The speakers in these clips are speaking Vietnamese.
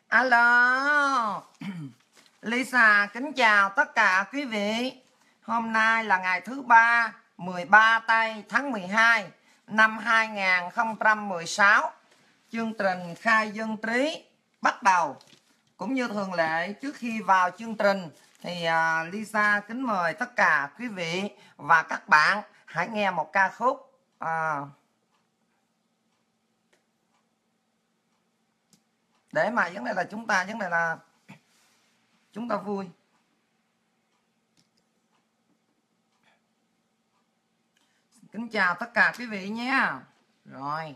Alo, Lisa kính chào tất cả quý vị. Hôm nay là ngày thứ ba 13 tây tháng 12 năm 2016. Chương trình khai dân trí bắt đầu. Cũng như thường lệ, trước khi vào chương trình thì Lisa kính mời tất cả quý vị và các bạn hãy nghe một ca khúc để mà vấn đề là chúng ta vui. Kính chào tất cả quý vị nhé. Rồi,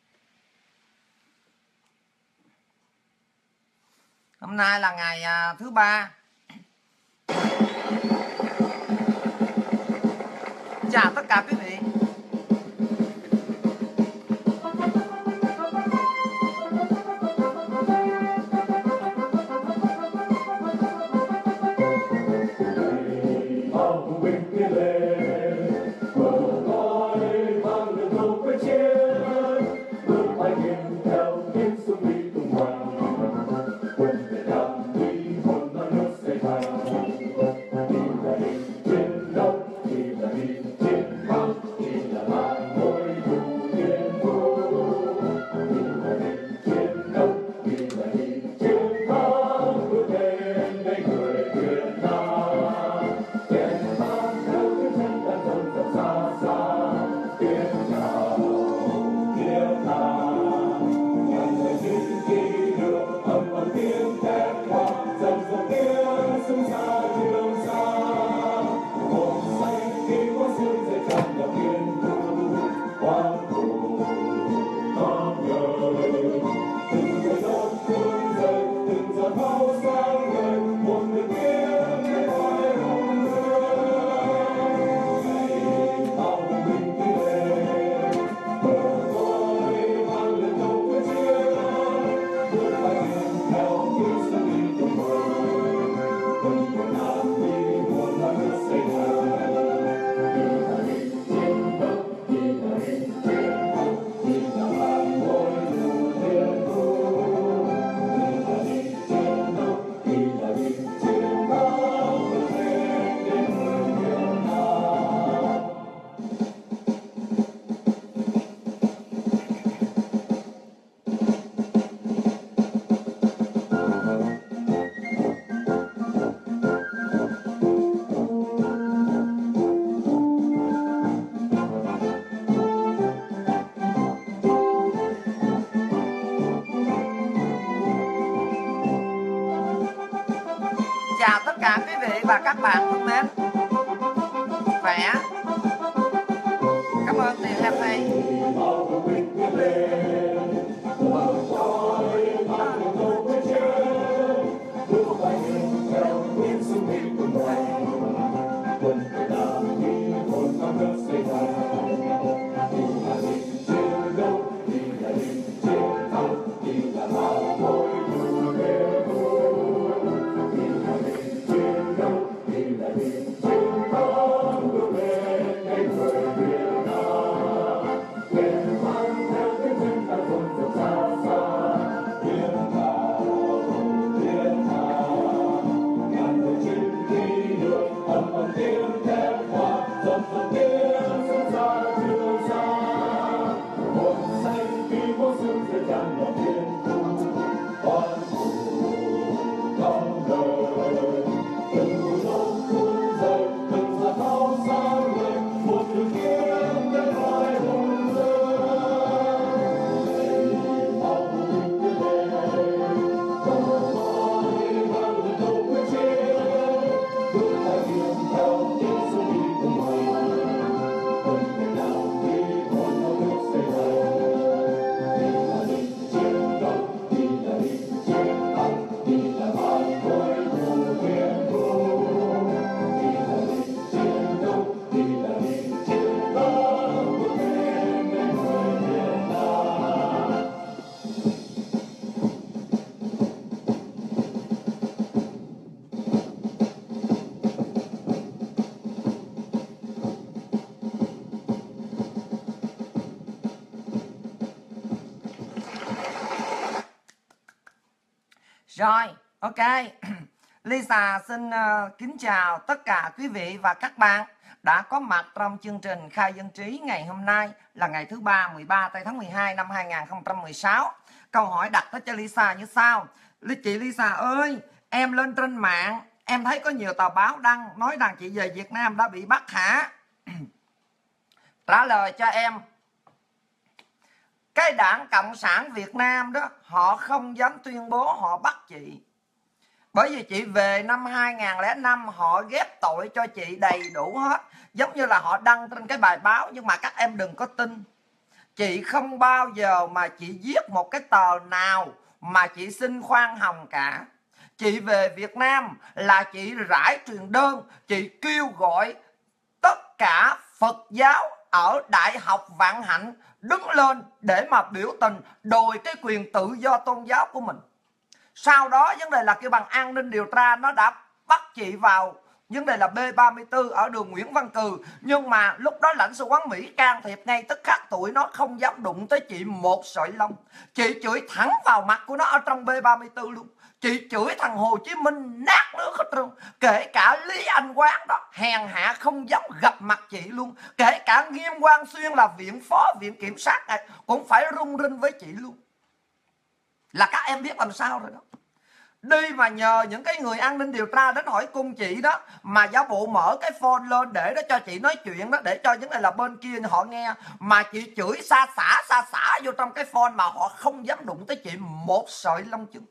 hôm nay là ngày thứ ba. Chào tất cả quý vị. Chào tất cả quý vị và các bạn thân mến. Khỏe. Cảm ơn Tiền Happy. Rồi, ok. Lisa xin kính chào tất cả quý vị và các bạn đã có mặt trong chương trình Khai Dân Trí ngày hôm nay là ngày thứ ba 13 tháng 12 năm 2016. Câu hỏi đặt tới cho Lisa như sau. Chị Lisa ơi, em lên trên mạng em thấy có nhiều tờ báo đăng nói rằng chị về Việt Nam đã bị bắt hả? Trả lời cho em, cái Đảng Cộng sản Việt Nam đó họ không dám tuyên bố họ bắt chị. Bởi vì chị về năm 2005 họ ghép tội cho chị đầy đủ hết. Giống như là họ đăng trên cái bài báo, nhưng mà các em đừng có tin. Chị không bao giờ mà chị viết một cái tờ nào mà chị xin khoan hồng cả. Chị về Việt Nam là chị rải truyền đơn, chị kêu gọi tất cả Phật giáo ở Đại học Vạn Hạnh đứng lên để mà biểu tình đòi cái quyền tự do tôn giáo của mình. Sau đó vấn đề là kêu bằng an ninh điều tra nó đã bắt chị vào vấn đề là B34 ở đường Nguyễn Văn Cừ. Nhưng mà lúc đó lãnh sự quán Mỹ can thiệp ngay tức khắc, tụi nó không dám đụng tới chị một sợi lông. Chị chửi thẳng vào mặt của nó ở trong B34 luôn. Chị chửi thằng Hồ Chí Minh nát nước hết trơn. Kể cả Lý Anh Quán đó hèn hạ không dám gặp mặt chị luôn. Kể cả Nghiêm Quang Xuyên là viện phó viện kiểm sát này cũng phải run rinh với chị luôn. Là các em biết làm sao rồi đó. Đi mà nhờ những cái người an ninh điều tra đến hỏi cung chị đó, mà giáo bộ mở cái phone lên để đó cho chị nói chuyện đó, để cho những này là bên kia họ nghe. Mà chị chửi xa xả vô trong cái phone mà họ không dám đụng tới chị một sợi lông chân.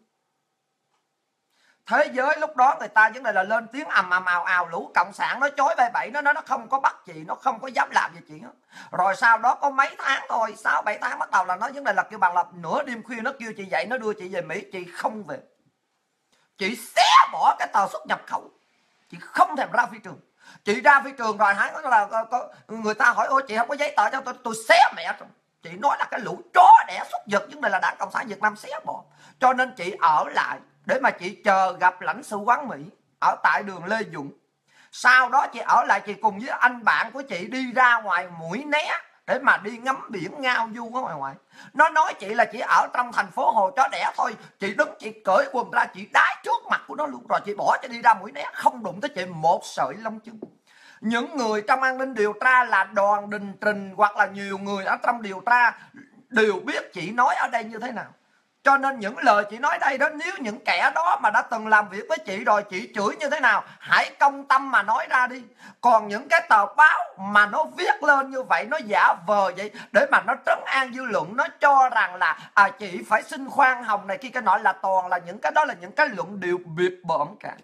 Thế giới lúc đó người ta vấn đề là lên tiếng ầm ào lũ cộng sản nó chối bay bậy, nó không có bắt chị, nó không có dám làm gì chị hết. Rồi sau đó có mấy tháng thôi, 6-7 tháng bắt đầu là nó vấn đề là kêu bằng là nửa đêm khuya nó kêu chị dậy, nó đưa chị về Mỹ, chị không về. Chị xé bỏ cái tờ xuất nhập khẩu, chị không thèm ra phi trường. Chị ra phi trường rồi hãy là người ta hỏi ôi chị không có giấy tờ cho tôi xé mẹ. Chị nói là cái lũ chó đẻ xuất vật vấn đề là Đảng Cộng sản Việt Nam xé bỏ. Cho nên chị ở lại để mà chị chờ gặp lãnh sự quán Mỹ ở tại đường Lê Duẩn. Sau đó chị ở lại, chị cùng với anh bạn của chị đi ra ngoài Mũi Né để mà đi ngắm biển ngao du ở ngoài. Nó nói chị là chị ở trong thành phố Hồ chó đẻ thôi. Chị đứng chị cởi quần ra, chị đái trước mặt của nó luôn. Rồi chị bỏ cho đi ra Mũi Né, không đụng tới chị một sợi lông chân. Những người trong an ninh điều tra là Đoàn Đình Trình hoặc là nhiều người ở trong điều tra đều biết chị nói ở đây như thế nào. Cho nên những lời chị nói đây đó, nếu những kẻ đó mà đã từng làm việc với chị rồi, chị chửi như thế nào hãy công tâm mà nói ra đi. Còn những cái tờ báo mà nó viết lên như vậy, nó giả vờ vậy để mà nó trấn an dư luận, nó cho rằng là chị phải xin khoan hồng này kia cái nọ, là toàn là những cái đó là những cái luận điệu biệt bợm cả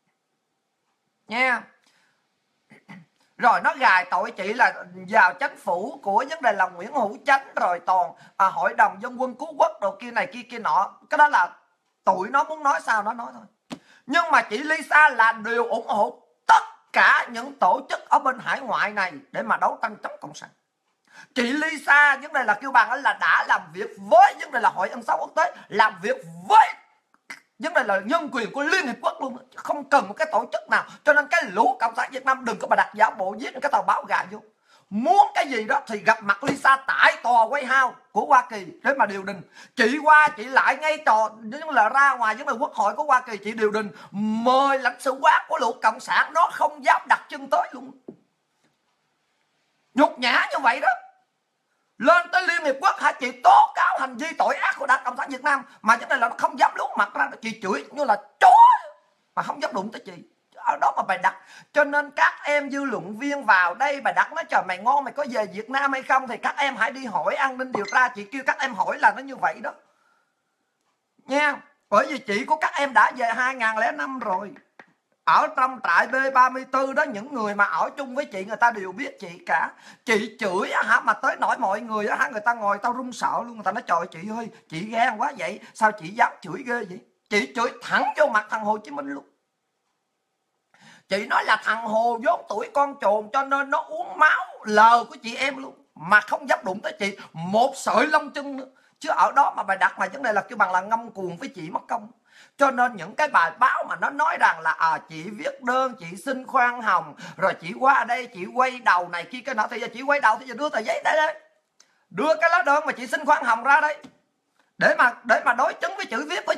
nha. Rồi nó gài tội chị là vào chính phủ của vấn đề là Nguyễn Hữu Chánh, rồi toàn Hội đồng Dân quân Cứu quốc đồ kia này kia nọ. Cái đó là tụi nó muốn nói sao nó nói thôi. Nhưng mà chị Lisa là đều ủng hộ tất cả những tổ chức ở bên hải ngoại này để mà đấu tranh chống cộng sản. Chị Lisa vấn đề là kêu bằng là đã làm việc với vấn đề là Hội Ân xá quốc tế, làm việc với vấn đề là nhân quyền của Liên Hiệp Quốc luôn, không cần một cái tổ chức nào. Cho nên cái lũ cộng sản Việt Nam đừng có mà đặt giả bộ viết cái tờ báo gà vô. Muốn cái gì đó thì gặp mặt Lisa tại tòa White House của Hoa Kỳ để mà điều đình. Chị qua chị lại ngay trò những là ra ngoài vấn đề Quốc hội của Hoa Kỳ, chị điều đình mời lãnh sự quán của lũ cộng sản, nó không dám đặt chân tới luôn. Nhục nhã như vậy đó. Lên tới Liên Hiệp Quốc hả, chị tố cáo hành vi tội ác của Đảng Cộng sản Việt Nam, mà vấn đề là nó không dám lún mặt ra, chị chửi như là chó mà không dám đụng tới chị. Ở đó mà bài đặt. Cho nên các em dư luận viên vào đây bài đặt nói trời mày ngon, mày có về Việt Nam hay không, thì các em hãy đi hỏi an ninh điều tra. Chị kêu các em hỏi là nó như vậy đó nha. Bởi vì chị của các em đã về 2005 rồi. Ở trong trại B34 đó, những người mà ở chung với chị người ta đều biết chị cả. Chị chửi hả mà tới nỗi mọi người hả, người ta ngồi tao run sợ luôn. Người ta nói trời chị ơi, chị ghen quá vậy, sao chị dám chửi ghê vậy. Chị chửi thẳng vô mặt thằng Hồ Chí Minh luôn. Chị nói là thằng Hồ vốn tuổi con trồn cho nên nó uống máu lờ của chị em luôn, mà không dám đụng tới chị một sợi lông chân nữa. Chứ ở đó mà bài đặt mà vấn đề là kêu bằng là ngông cuồng với chị mất công. Cho nên những cái bài báo mà nó nói rằng là chị viết đơn, chị xin khoan hồng, rồi chị qua đây chị quay đầu này kia cái nọ, thì giờ chị quay đầu thì giờ đưa tờ giấy đây, đưa cái lá đơn mà chị xin khoan hồng ra đây để mà đối chứng với chữ viết của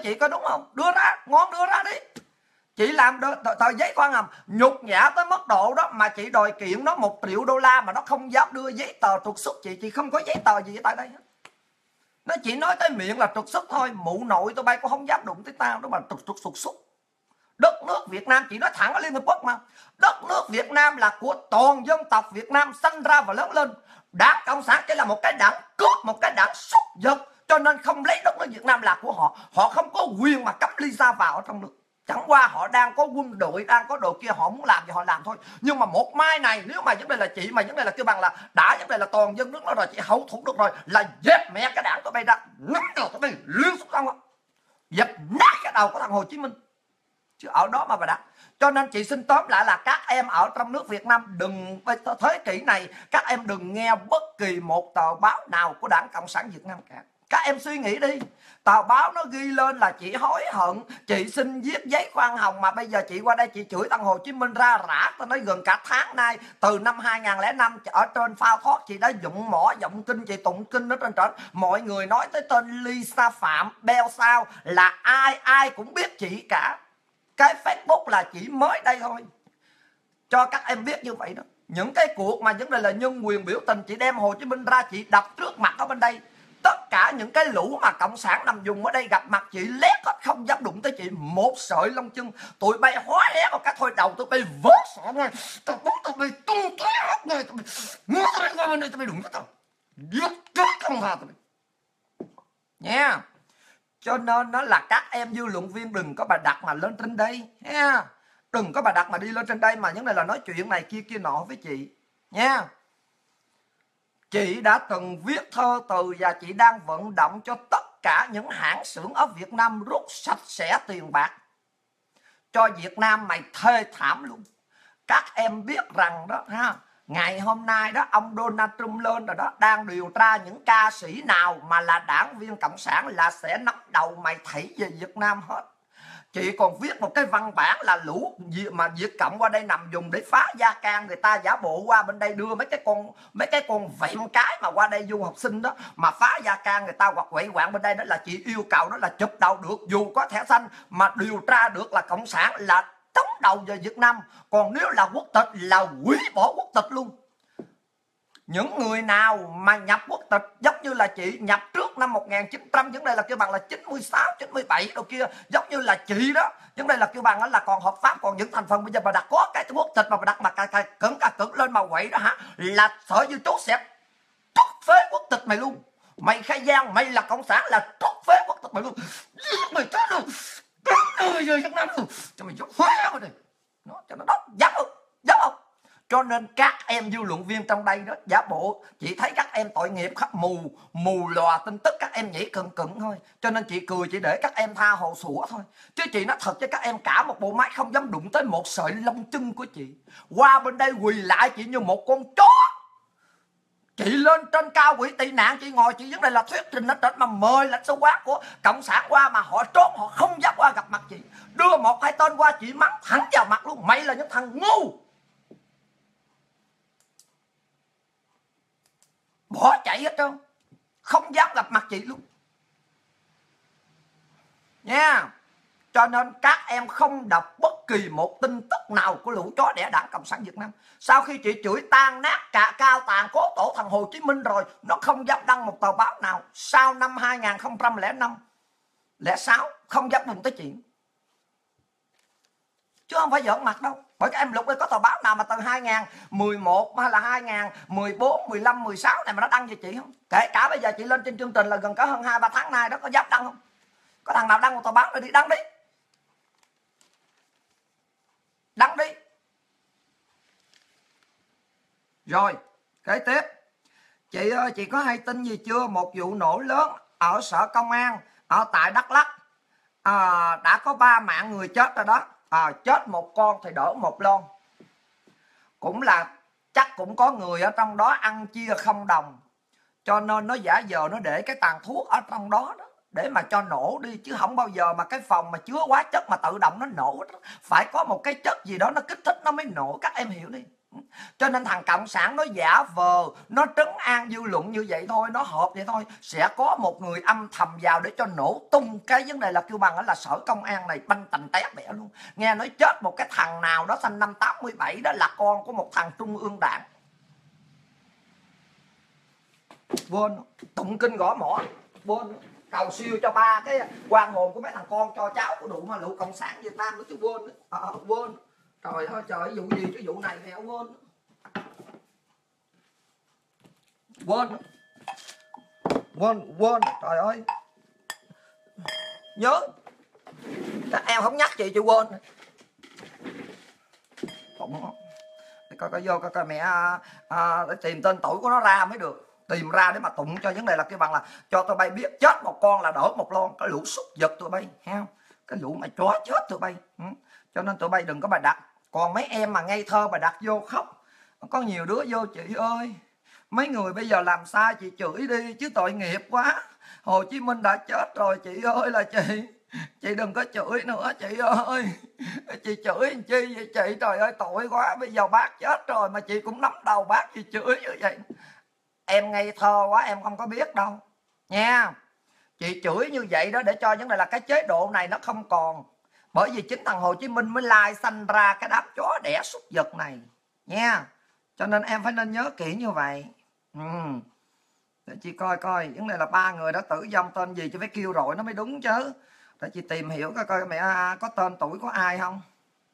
chị coi đúng không? Đưa ra, ngon đưa ra đi. Chị làm tờ giấy khoan hồng nhục nhã tới mức độ đó mà chị đòi kiện nó 1 triệu đô la mà nó không dám đưa giấy tờ trục xuất chị không có giấy tờ gì tại đây hết. Nó chỉ nói tới miệng là trục xuất thôi, mụ nội tụi bay cũng không dám đụng tới tao đó mà trục xuất. Đất nước Việt Nam, chị nói thẳng ở Liên Hợp Quốc mà, đất nước Việt Nam là của toàn dân tộc Việt Nam sinh ra và lớn lên. Đảng Cộng sản chỉ là một cái đảng cướp, một cái đảng súc vật, cho nên không lấy đất nước Việt Nam là của họ. Họ không có quyền mà cấm ly ra vào ở trong nước. Chẳng qua họ đang có quân đội, đang có đồ kia, họ muốn làm thì họ làm thôi. Nhưng mà một mai này, nếu mà vấn đề là chị mà vấn đề là kêu bằng là đã vấn đề là toàn dân nước nó rồi, chị hậu thủ được rồi, là dẹp mẹ cái đảng tụi bay ra, nắm đầu tụi bay liên xuống xong, dẹp nát cái đầu của thằng Hồ Chí Minh. Chứ ở đó mà bà đặt. Cho nên chị xin tóm lại là các em ở trong nước Việt Nam đừng, thế kỷ này các em đừng nghe bất kỳ một tờ báo nào của Đảng Cộng sản Việt Nam cả. Các em suy nghĩ đi, tờ báo nó ghi lên là chị hối hận, chị xin viết giấy khoan hồng, mà bây giờ chị qua đây chị chửi thằng Hồ Chí Minh ra rã. Tao nói gần cả tháng nay, từ năm 2005 ở trên Phao Thoát chị đã dụng mỏ giọng kinh, chị tụng kinh ở trên trển. Mọi người nói tới tên Lisa Phạm Beo Sao là ai cũng biết chị cả. Cái Facebook là chỉ mới đây thôi, cho các em biết như vậy đó. Những cái cuộc mà vấn đề là nhân quyền biểu tình, chị đem Hồ Chí Minh ra chị đập trước mặt ở bên đây. Tất cả những cái lũ mà cộng sản nằm dùng ở đây gặp mặt chị lét hết, không dám đụng tới chị một sợi lông chân. Tụi bay hóa hé một cái thôi đầu tụi bay vớt sọ ngay, tụi bay tung tóe hết ngay, tụi bay ngó tới qua bên đây, tụi bay đụng tới tao giết chết không hả tụi bay nha. Cho nên nó là các em dư luận viên đừng có bà đặt mà lên trên đây nha. Đừng có bà đặt mà đi lên trên đây mà những này là nói chuyện này kia nọ với chị nha. Chị đã từng viết thơ từ và chị đang vận động cho tất cả những hãng xưởng ở Việt Nam rút sạch sẽ tiền bạc cho Việt Nam mày thê thảm luôn. Các em biết rằng đó ha, ngày hôm nay đó ông Donald Trump lên rồi đó, đang điều tra những ca sĩ nào mà là đảng viên cộng sản là sẽ nắm đầu mày thảy về Việt Nam hết. Chị còn viết một cái văn bản là lũ mà Việt Cộng qua đây nằm dùng để phá gia can người ta, giả bộ qua bên đây đưa mấy cái con vẹm cái mà qua đây du học sinh đó mà phá gia can người ta hoặc quậy quạng bên đây, đó là chị yêu cầu đó là chụp đầu được, dù có thẻ xanh mà điều tra được là cộng sản là tống đầu về Việt Nam. Còn nếu là quốc tịch là hủy bỏ quốc tịch luôn. Những người nào mà nhập quốc tịch giống như là chị nhập trước năm 1900, vấn đây là kêu bằng là 96, 97 đâu kia, giống như là chị đó, vấn đây là kêu bằng là còn hợp pháp. Còn những thành phần bây giờ mà đặt có cái quốc tịch mà đặt mà cứng lên mà quậy đó hả, là Sở Di trú sẽ trút phế quốc tịch mày luôn. Mày khai gian mày là cộng sản là trút phế quốc tịch mày luôn. Mày chết luôn, ơi Việt Nam luôn, cho mày dốc hóa vào đây, nó cho nó đó dám không. Cho nên các em dư luận viên trong đây đó giả bộ, chị thấy các em tội nghiệp khắp mù lòa tin tức, các em nhảy cận thôi. Cho nên chị cười, chị để các em tha hồ sủa thôi. Chứ chị nói thật cho các em, cả một bộ máy không dám đụng tới một sợi lông chân của chị. Qua bên đây quỳ lại chị như một con chó. Chị lên trên cao quỹ tị nạn, chị ngồi chị vấn đề là thuyết trình ở trên mà mời lãnh sự quán của cộng sản qua mà họ trốn, họ không dám qua gặp mặt chị. Đưa một hai tên qua chị mắng thẳng vào mặt luôn, mày là những thằng ngu. Bỏ chạy hết trơn, không dám gặp mặt chị luôn nha. Cho nên các em không đọc bất kỳ một tin tức nào của lũ chó đẻ Đảng Cộng sản Việt Nam. Sau khi chị chửi tan nát cả cao tàn cố tổ thằng Hồ Chí Minh rồi, nó không dám đăng một tờ báo nào. Sau năm 2005, 06 không dám đụng tới chuyện, chứ không phải giỡn mặt đâu. Bởi các em lục đây có tờ báo nào mà từ 2011 hay là 2014, 15, 16 này mà nó đăng về chị không? Kể cả bây giờ chị lên trên chương trình là gần cả hơn 2-3 tháng nay đó, có dám đăng không? Có thằng nào đăng một tờ báo này đi, đăng đi. Đăng đi. Rồi, kế tiếp. Chị ơi, chị có hay tin gì chưa? Một vụ nổ lớn ở sở công an ở tại Đắk Lắk. Đã có 3 mạng người chết rồi đó. Chết một con thì đỡ một lon. Cũng là chắc cũng có người ở trong đó ăn chia không đồng, cho nên nó giả vờ nó để cái tàn thuốc ở trong đó đó để mà cho nổ đi, chứ không bao giờ mà cái phòng mà chứa hóa chất mà tự động nó nổ. Phải có một cái chất gì đó nó kích thích nó mới nổ, các em hiểu đi Cho nên thằng cộng sản nó giả vờ, nó trấn an dư luận như vậy thôi, nó hợp vậy thôi. Sẽ có một người âm thầm vào để cho nổ tung cái vấn đề là kêu bằng là sở công an này banh tành té bẻ luôn. Nghe nói chết một cái thằng nào đó sinh năm 87 đó là con của một thằng trung ương đảng. Quên, tụng kinh gõ mỏ, quên, cầu siêu cho ba cái quan hồn của mấy thằng con cho cháu của đủ mà lũ cộng sản Việt Nam nữa chứ quên. Quên. Trời ơi trời, vụ gì chứ vụ này mẹ quên. Quên, trời ơi. Nhớ. Em không nhắc chị quên. Coi vô coi mẹ để tìm tên tuổi của nó ra mới được. Tìm ra để mà tụng cho vấn đề là cái bằng là cho tụi bay biết chết một con là đỡ một lon. Cái lũ súc vật tụi bay, thấy không? Cái lũ mà chó chết tụi bay. Cho nên tụi bay đừng có bà đặt. Còn mấy em mà ngây thơ bà đặt vô khóc. Có nhiều đứa vô chị ơi, mấy người bây giờ làm sai chị chửi đi chứ tội nghiệp quá. Hồ Chí Minh đã chết rồi chị ơi là chị đừng có chửi nữa chị ơi. Chị chửi làm chi vậy chị, trời ơi tội quá. Bây giờ bác chết rồi mà chị cũng nắm đầu bác chị chửi như vậy. Em ngây thơ quá em không có biết đâu nha. Chị chửi như vậy đó để cho vấn đề là cái chế độ này nó không còn. Bởi vì chính thằng Hồ Chí Minh mới lai sanh ra cái đám chó đẻ súc vật này nha. Cho nên em phải nên nhớ kỹ như vậy. Để chị coi vấn đề là ba người đó tử vong tên gì, chị phải kêu rồi nó mới đúng chứ. Để chị tìm hiểu coi mẹ có tên tuổi của ai không.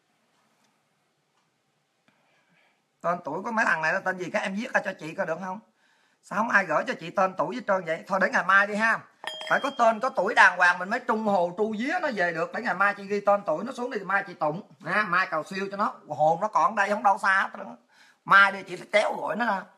Tên tuổi của mấy thằng này là tên gì các em viết ra cho chị coi được không? Sao không ai gửi cho chị tên tuổi hết trơn vậy? Thôi để ngày mai đi ha. Phải có tên có tuổi đàng hoàng mình mới trung hồ tru vía nó về được. Để ngày mai chị ghi tên tuổi nó xuống đi, mai chị tụng ha. Mai cầu siêu cho nó, hồn nó còn đây không đâu xa hết. Mai đi chị phải téo gọi nó ra.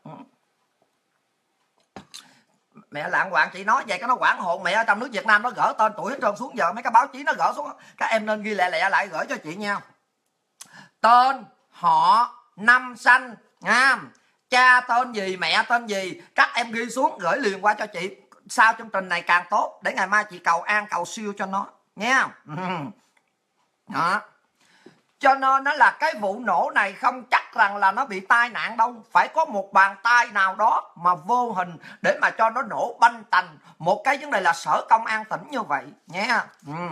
Mẹ lạng quạng chị nói vậy cái nó quảng hồn mẹ. Ở trong nước Việt Nam nó gỡ tên tuổi hết trơn xuống, giờ mấy cái báo chí nó gỡ xuống. Các em nên ghi lẹ lại gửi cho chị nha. Tên, họ, năm sanh nha, cha tên gì, mẹ tên gì, các em ghi xuống gửi liền qua cho chị. Sau chương trình này càng tốt để ngày mai chị cầu an cầu siêu cho nó nha. Đó. Cho nên nó là cái vụ nổ này không chắc rằng là nó bị tai nạn đâu. Phải có một bàn tay nào đó mà vô hình để mà cho nó nổ banh tành một cái vấn đề là sở công an tỉnh như vậy nha.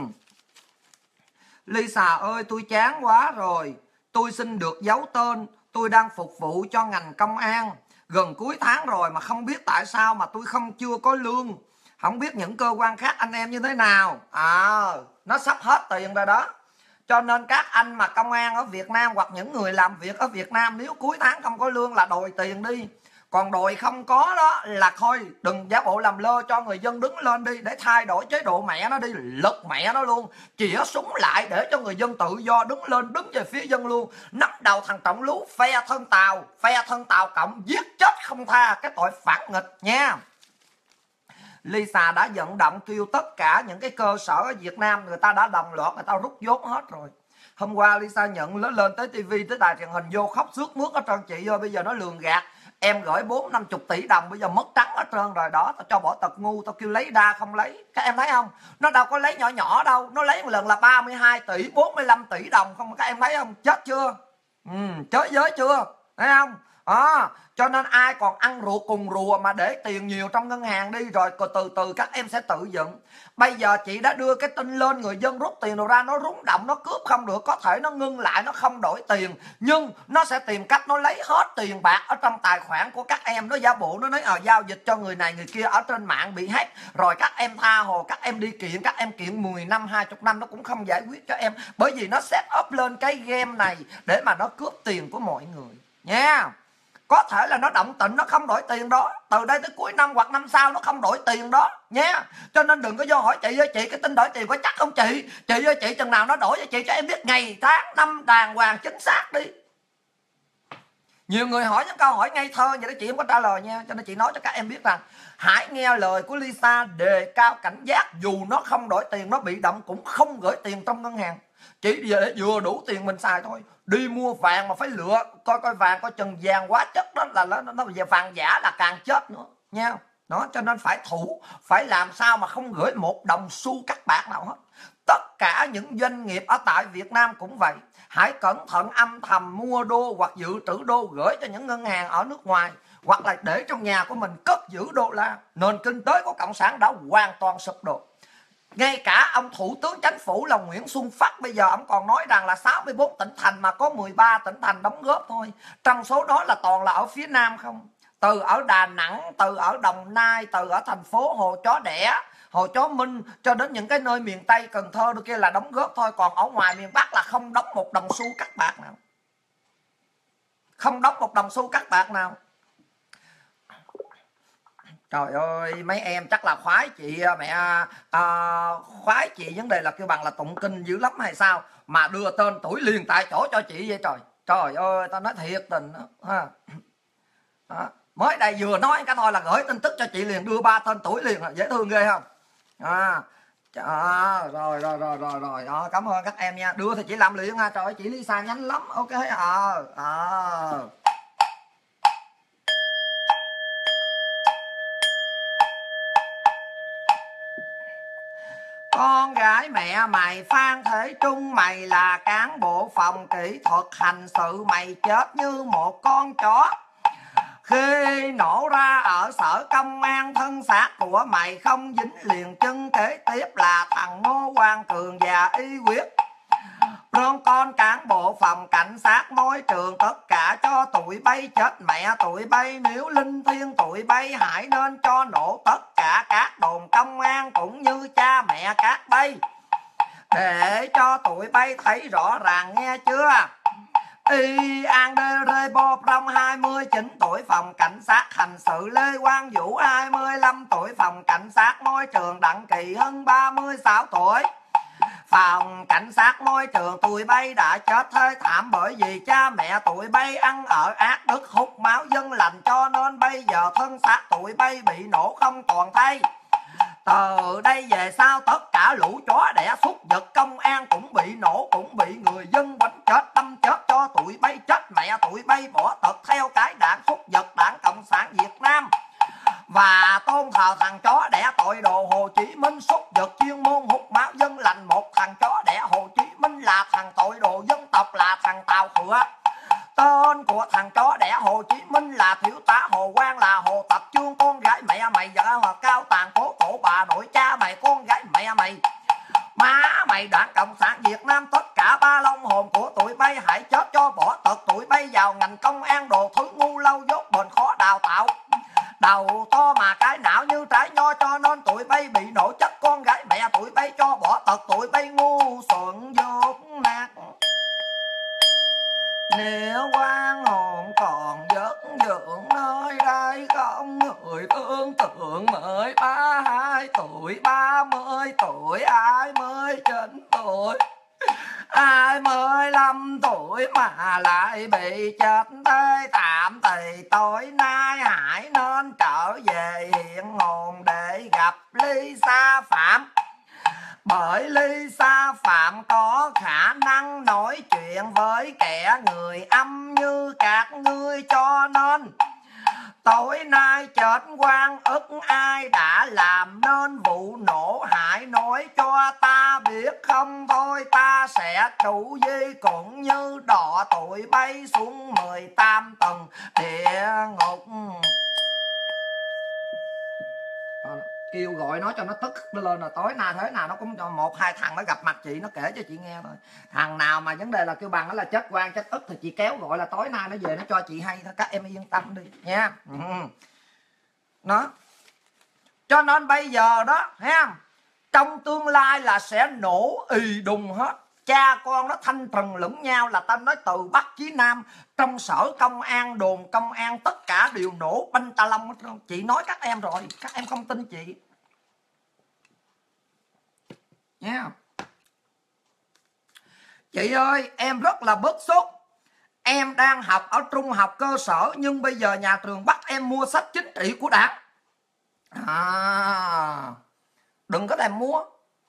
Lisa ơi tôi chán quá rồi. Tôi xin được giấu tên. Tôi đang phục vụ cho ngành công an. Gần cuối tháng rồi mà không biết tại sao mà tôi chưa có lương. Không biết những cơ quan khác anh em như thế nào. Nó sắp hết tiền rồi đó. Cho nên các anh mà công an ở Việt Nam hoặc những người làm việc ở Việt Nam, nếu cuối tháng không có lương là đòi tiền đi. Còn đòi không có đó là thôi đừng giả bộ làm lơ, cho người dân đứng lên đi để thay đổi chế độ mẹ nó đi, lật mẹ nó luôn, chĩa súng lại để cho người dân tự do đứng lên, đứng về phía dân luôn. Nắm đầu thằng Trọng Lú phe thân Tàu cộng, giết chết không tha cái tội phản nghịch nha. Lisa đã vận động kêu tất cả những cái cơ sở ở Việt Nam người ta đã đồng loạt, người ta rút vốn hết rồi. Hôm qua Lisa nhận nó lên tới TV, tới đài truyền hình vô khóc sướt mướt hết trơn chị ơi. Bây giờ nó lường gạt em gửi 40-50 tỷ đồng, bây giờ mất trắng hết trơn rồi đó. Tao cho bỏ tật ngu, tao kêu lấy đa không lấy. Các em thấy không, nó đâu có lấy nhỏ nhỏ đâu, nó lấy một lần là 32 tỷ 45 tỷ đồng không. Các em thấy không, chết chưa? Chết giới chưa, thấy không? Cho nên ai còn ăn ruột cùng rùa mà để tiền nhiều trong ngân hàng đi, rồi từ từ các em sẽ tự dựng. Bây giờ chị đã đưa cái tin lên, người dân rút tiền rồi ra, nó rúng động, nó cướp không được, có thể nó ngưng lại, nó không đổi tiền, nhưng nó sẽ tìm cách nó lấy hết tiền bạc ở trong tài khoản của các em. Nó giả bộ nó nói giao dịch cho người này người kia ở trên mạng bị hack, rồi các em tha hồ, các em đi kiện, các em kiện 10 năm 20 năm nó cũng không giải quyết cho em, bởi vì nó set up lên cái game này để mà nó cướp tiền của mọi người nha. Có thể là nó động tĩnh nó không đổi tiền đó, từ đây tới cuối năm hoặc năm sau nó không đổi tiền đó nhé. Cho nên đừng có vô hỏi chị ơi chị cái tin đổi tiền có chắc không chị ơi chị chừng nào nó đổi cho chị cho em biết ngày tháng năm đàng hoàng chính xác đi. Nhiều người hỏi những câu hỏi ngây thơ vậy đó chị không có trả lời nha. Cho nên chị nói cho các em biết rằng hãy nghe lời của Lisa, đề cao cảnh giác. Dù nó không đổi tiền, nó bị động cũng không gửi tiền trong ngân hàng, chỉ để vừa đủ tiền mình xài thôi. Đi mua vàng mà phải lựa coi vàng coi chừng vàng quá chất đó là nó về vàng giả là càng chết nữa nha. Đó, cho nên phải thủ, phải làm sao mà không gửi một đồng xu cắt bạc nào hết. Tất tất cả những doanh nghiệp ở tại Việt Nam cũng vậy. Hãy cẩn thận âm thầm mua đô hoặc dự trữ đô gửi cho những ngân hàng ở nước ngoài, hoặc là để trong nhà của mình cất giữ đô la. Nền kinh tế của Cộng sản đã hoàn toàn sụp đổ. Ngay cả ông Thủ tướng Chính phủ là Nguyễn Xuân Phúc bây giờ ông còn nói rằng là 64 tỉnh thành mà có 13 tỉnh thành đóng góp thôi. Trong số đó là toàn là ở phía Nam không. Từ ở Đà Nẵng, từ ở Đồng Nai, từ ở thành phố Hồ Chó Đẻ, Hồ Chó Minh cho đến những cái nơi miền Tây, Cần Thơ đôi kia là đóng góp thôi. Còn ở ngoài miền Bắc là không đóng một đồng xu cắt bạc nào. Không đóng một đồng xu cắt bạc nào. Trời ơi, mấy em chắc là khoái chị mẹ, khoái chị vấn đề là kêu bằng là tụng kinh dữ lắm hay sao mà đưa tên tuổi liền tại chỗ cho chị vậy trời. Trời ơi, tao nói thiệt tình đó. Đó. Mới đây vừa nói cái thôi là gửi tin tức cho chị liền, đưa 3 tên tuổi liền, dễ thương ghê không? Rồi đó, cảm ơn các em nha. Đưa thì chị làm liền nha. Trời ơi, chị Lisa nhanh lắm. Ok. Con gái mẹ mày Phan Thế Trung, mày là cán bộ phòng kỹ thuật hành sự, mày chết như một con chó. Khi nổ ra ở sở công an, thân xác của mày không dính liền chân, kế tiếp là thằng Ngô Quang Cường và Y Quyết. Rôn con cán bộ phòng cảnh sát môi trường, tất cả cho tụi bay chết mẹ tụi bay. Nếu linh thiêng tụi bay hãy nên cho nổ tất cả các đồn công an cũng như cha mẹ các bay, để cho tụi bay thấy rõ ràng nghe chưa. Y Andre Bông 29 tuổi phòng cảnh sát hành sự, Lê Quang Vũ 25 tuổi phòng cảnh sát môi trường, Đặng Kỳ Hưng 36 tuổi phòng cảnh sát môi trường. Tụi bay đã chết thê thảm bởi vì cha mẹ tụi bay ăn ở ác đức, hút máu dân lành, cho nên bây giờ thân xác tụi bay bị nổ không còn thay. Từ đây về sau tất cả lũ chó đẻ súc vật công an cũng bị nổ, cũng bị người dân đánh chết, đâm chết, cho tụi bay chết mẹ tụi bay bỏ tật theo cái đảng súc vật Đảng Cộng sản Việt Nam, và tôn thờ thằng chó đẻ tội đồ Hồ Chí Minh súc vật chuyên môn hút máu dân lành. Một thằng chó đẻ Hồ Chí Minh là thằng tội đồ dân tộc, là thằng Tàu Khựa. Tên của thằng chó đẻ Hồ Chí Minh là thiếu tá Hồ Quang, là Hồ Tập Trương. Con gái mẹ mày vợ Hòa Cao tàn cố cổ bà nội cha mày, con gái mẹ mày má mày Đảng Cộng sản Việt Nam. Tất cả ba long hồn của tụi bay hãy chết cho bỏ tật tụi bay vào ngành công an, đồ thứ ngu lâu dốt bền khó đào tạo, đầu to mà cái não như trái nho, cho nên tụi bay bị nổ chất. Con gái mẹ tụi bay cho bỏ tật tụi bay ngu xuẩn dốt nát. Nếu quan hồn còn giấc dưỡng nơi đây, không người thương tượng mới 32 tuổi, 30 tuổi, 29 tuổi, 25 tuổi mà lại bị chết thế thảm, thì tối nay hãy nên trở về hiện hồn để gặp Lisa Phạm. Bởi Lisa Phạm có khả năng nói chuyện với kẻ người âm như các ngươi, cho nên tối nay chết oan ức. Ai đã làm nên vụ nổ hãy nói cho ta biết, không thôi ta sẽ trụ di cũng như đọ tụi bay xuống 18 tầng địa ngục. Kêu gọi nó cho nó tức lên là tối nay thế nào nó cũng cho 1-2 thằng nó gặp mặt chị, nó kể cho chị nghe thôi. Thằng nào mà vấn đề là kêu bằng đó là chết quan chết ức thì chị kéo gọi là tối nay nó về nó cho chị hay thôi, các em yên tâm đi nha. Nó cho nên bây giờ đó ha, trong tương lai là sẽ nổ ì đùng hết, cha con nó thanh trừng lẫn nhau. Là tao nói từ Bắc chí Nam, trong sở công an, đồn công an, tất cả đều nổ banh ta long hết. Chị nói các em rồi, các em không tin chị nha. Yeah. Chị ơi, em rất là bức xúc. Em đang học ở trung học cơ sở, nhưng bây giờ nhà trường bắt em mua sách chính trị của Đảng. Đừng có thèm mua,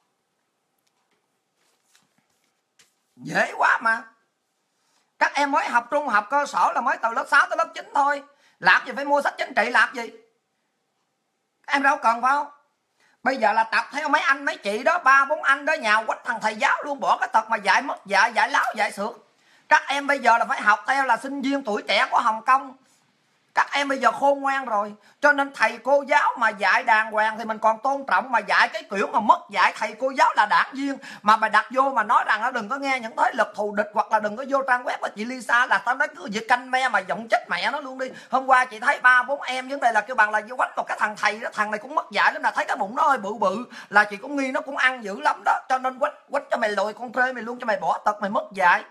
dễ quá mà. Các em mới học trung học cơ sở là mới từ lớp 6 tới lớp 9 thôi, làm gì phải mua sách chính trị làm gì? Các em đâu cần phải không? Bây giờ là tập theo mấy anh mấy chị đó, 3-4 anh đó nhào quách thằng thầy giáo luôn, bỏ cái tật mà dạy mất dạy, dạy láo dạy sượt. Các em bây giờ là phải học theo là sinh viên tuổi trẻ của Hồng Kông. Các em bây giờ khôn ngoan rồi, cho nên thầy cô giáo mà dạy đàng hoàng thì mình còn tôn trọng, mà dạy cái kiểu mà mất dạy thầy cô giáo là đảng viên mà mày đặt vô mà nói rằng nó đừng có nghe những thế lực thù địch, hoặc là đừng có vô trang web của chị Lisa, là tao nói cứ việc canh me mà giọng chết mẹ nó luôn đi. Hôm qua chị thấy 3-4 em vấn đề là kêu bằng là vô quánh một cái thằng thầy đó, thằng này cũng mất dạy lắm, là thấy cái bụng nó hơi bự bự là chị cũng nghi nó cũng ăn dữ lắm đó, cho nên quánh cho mày lùi con trê mày luôn, cho mày bỏ tật mày mất dạy.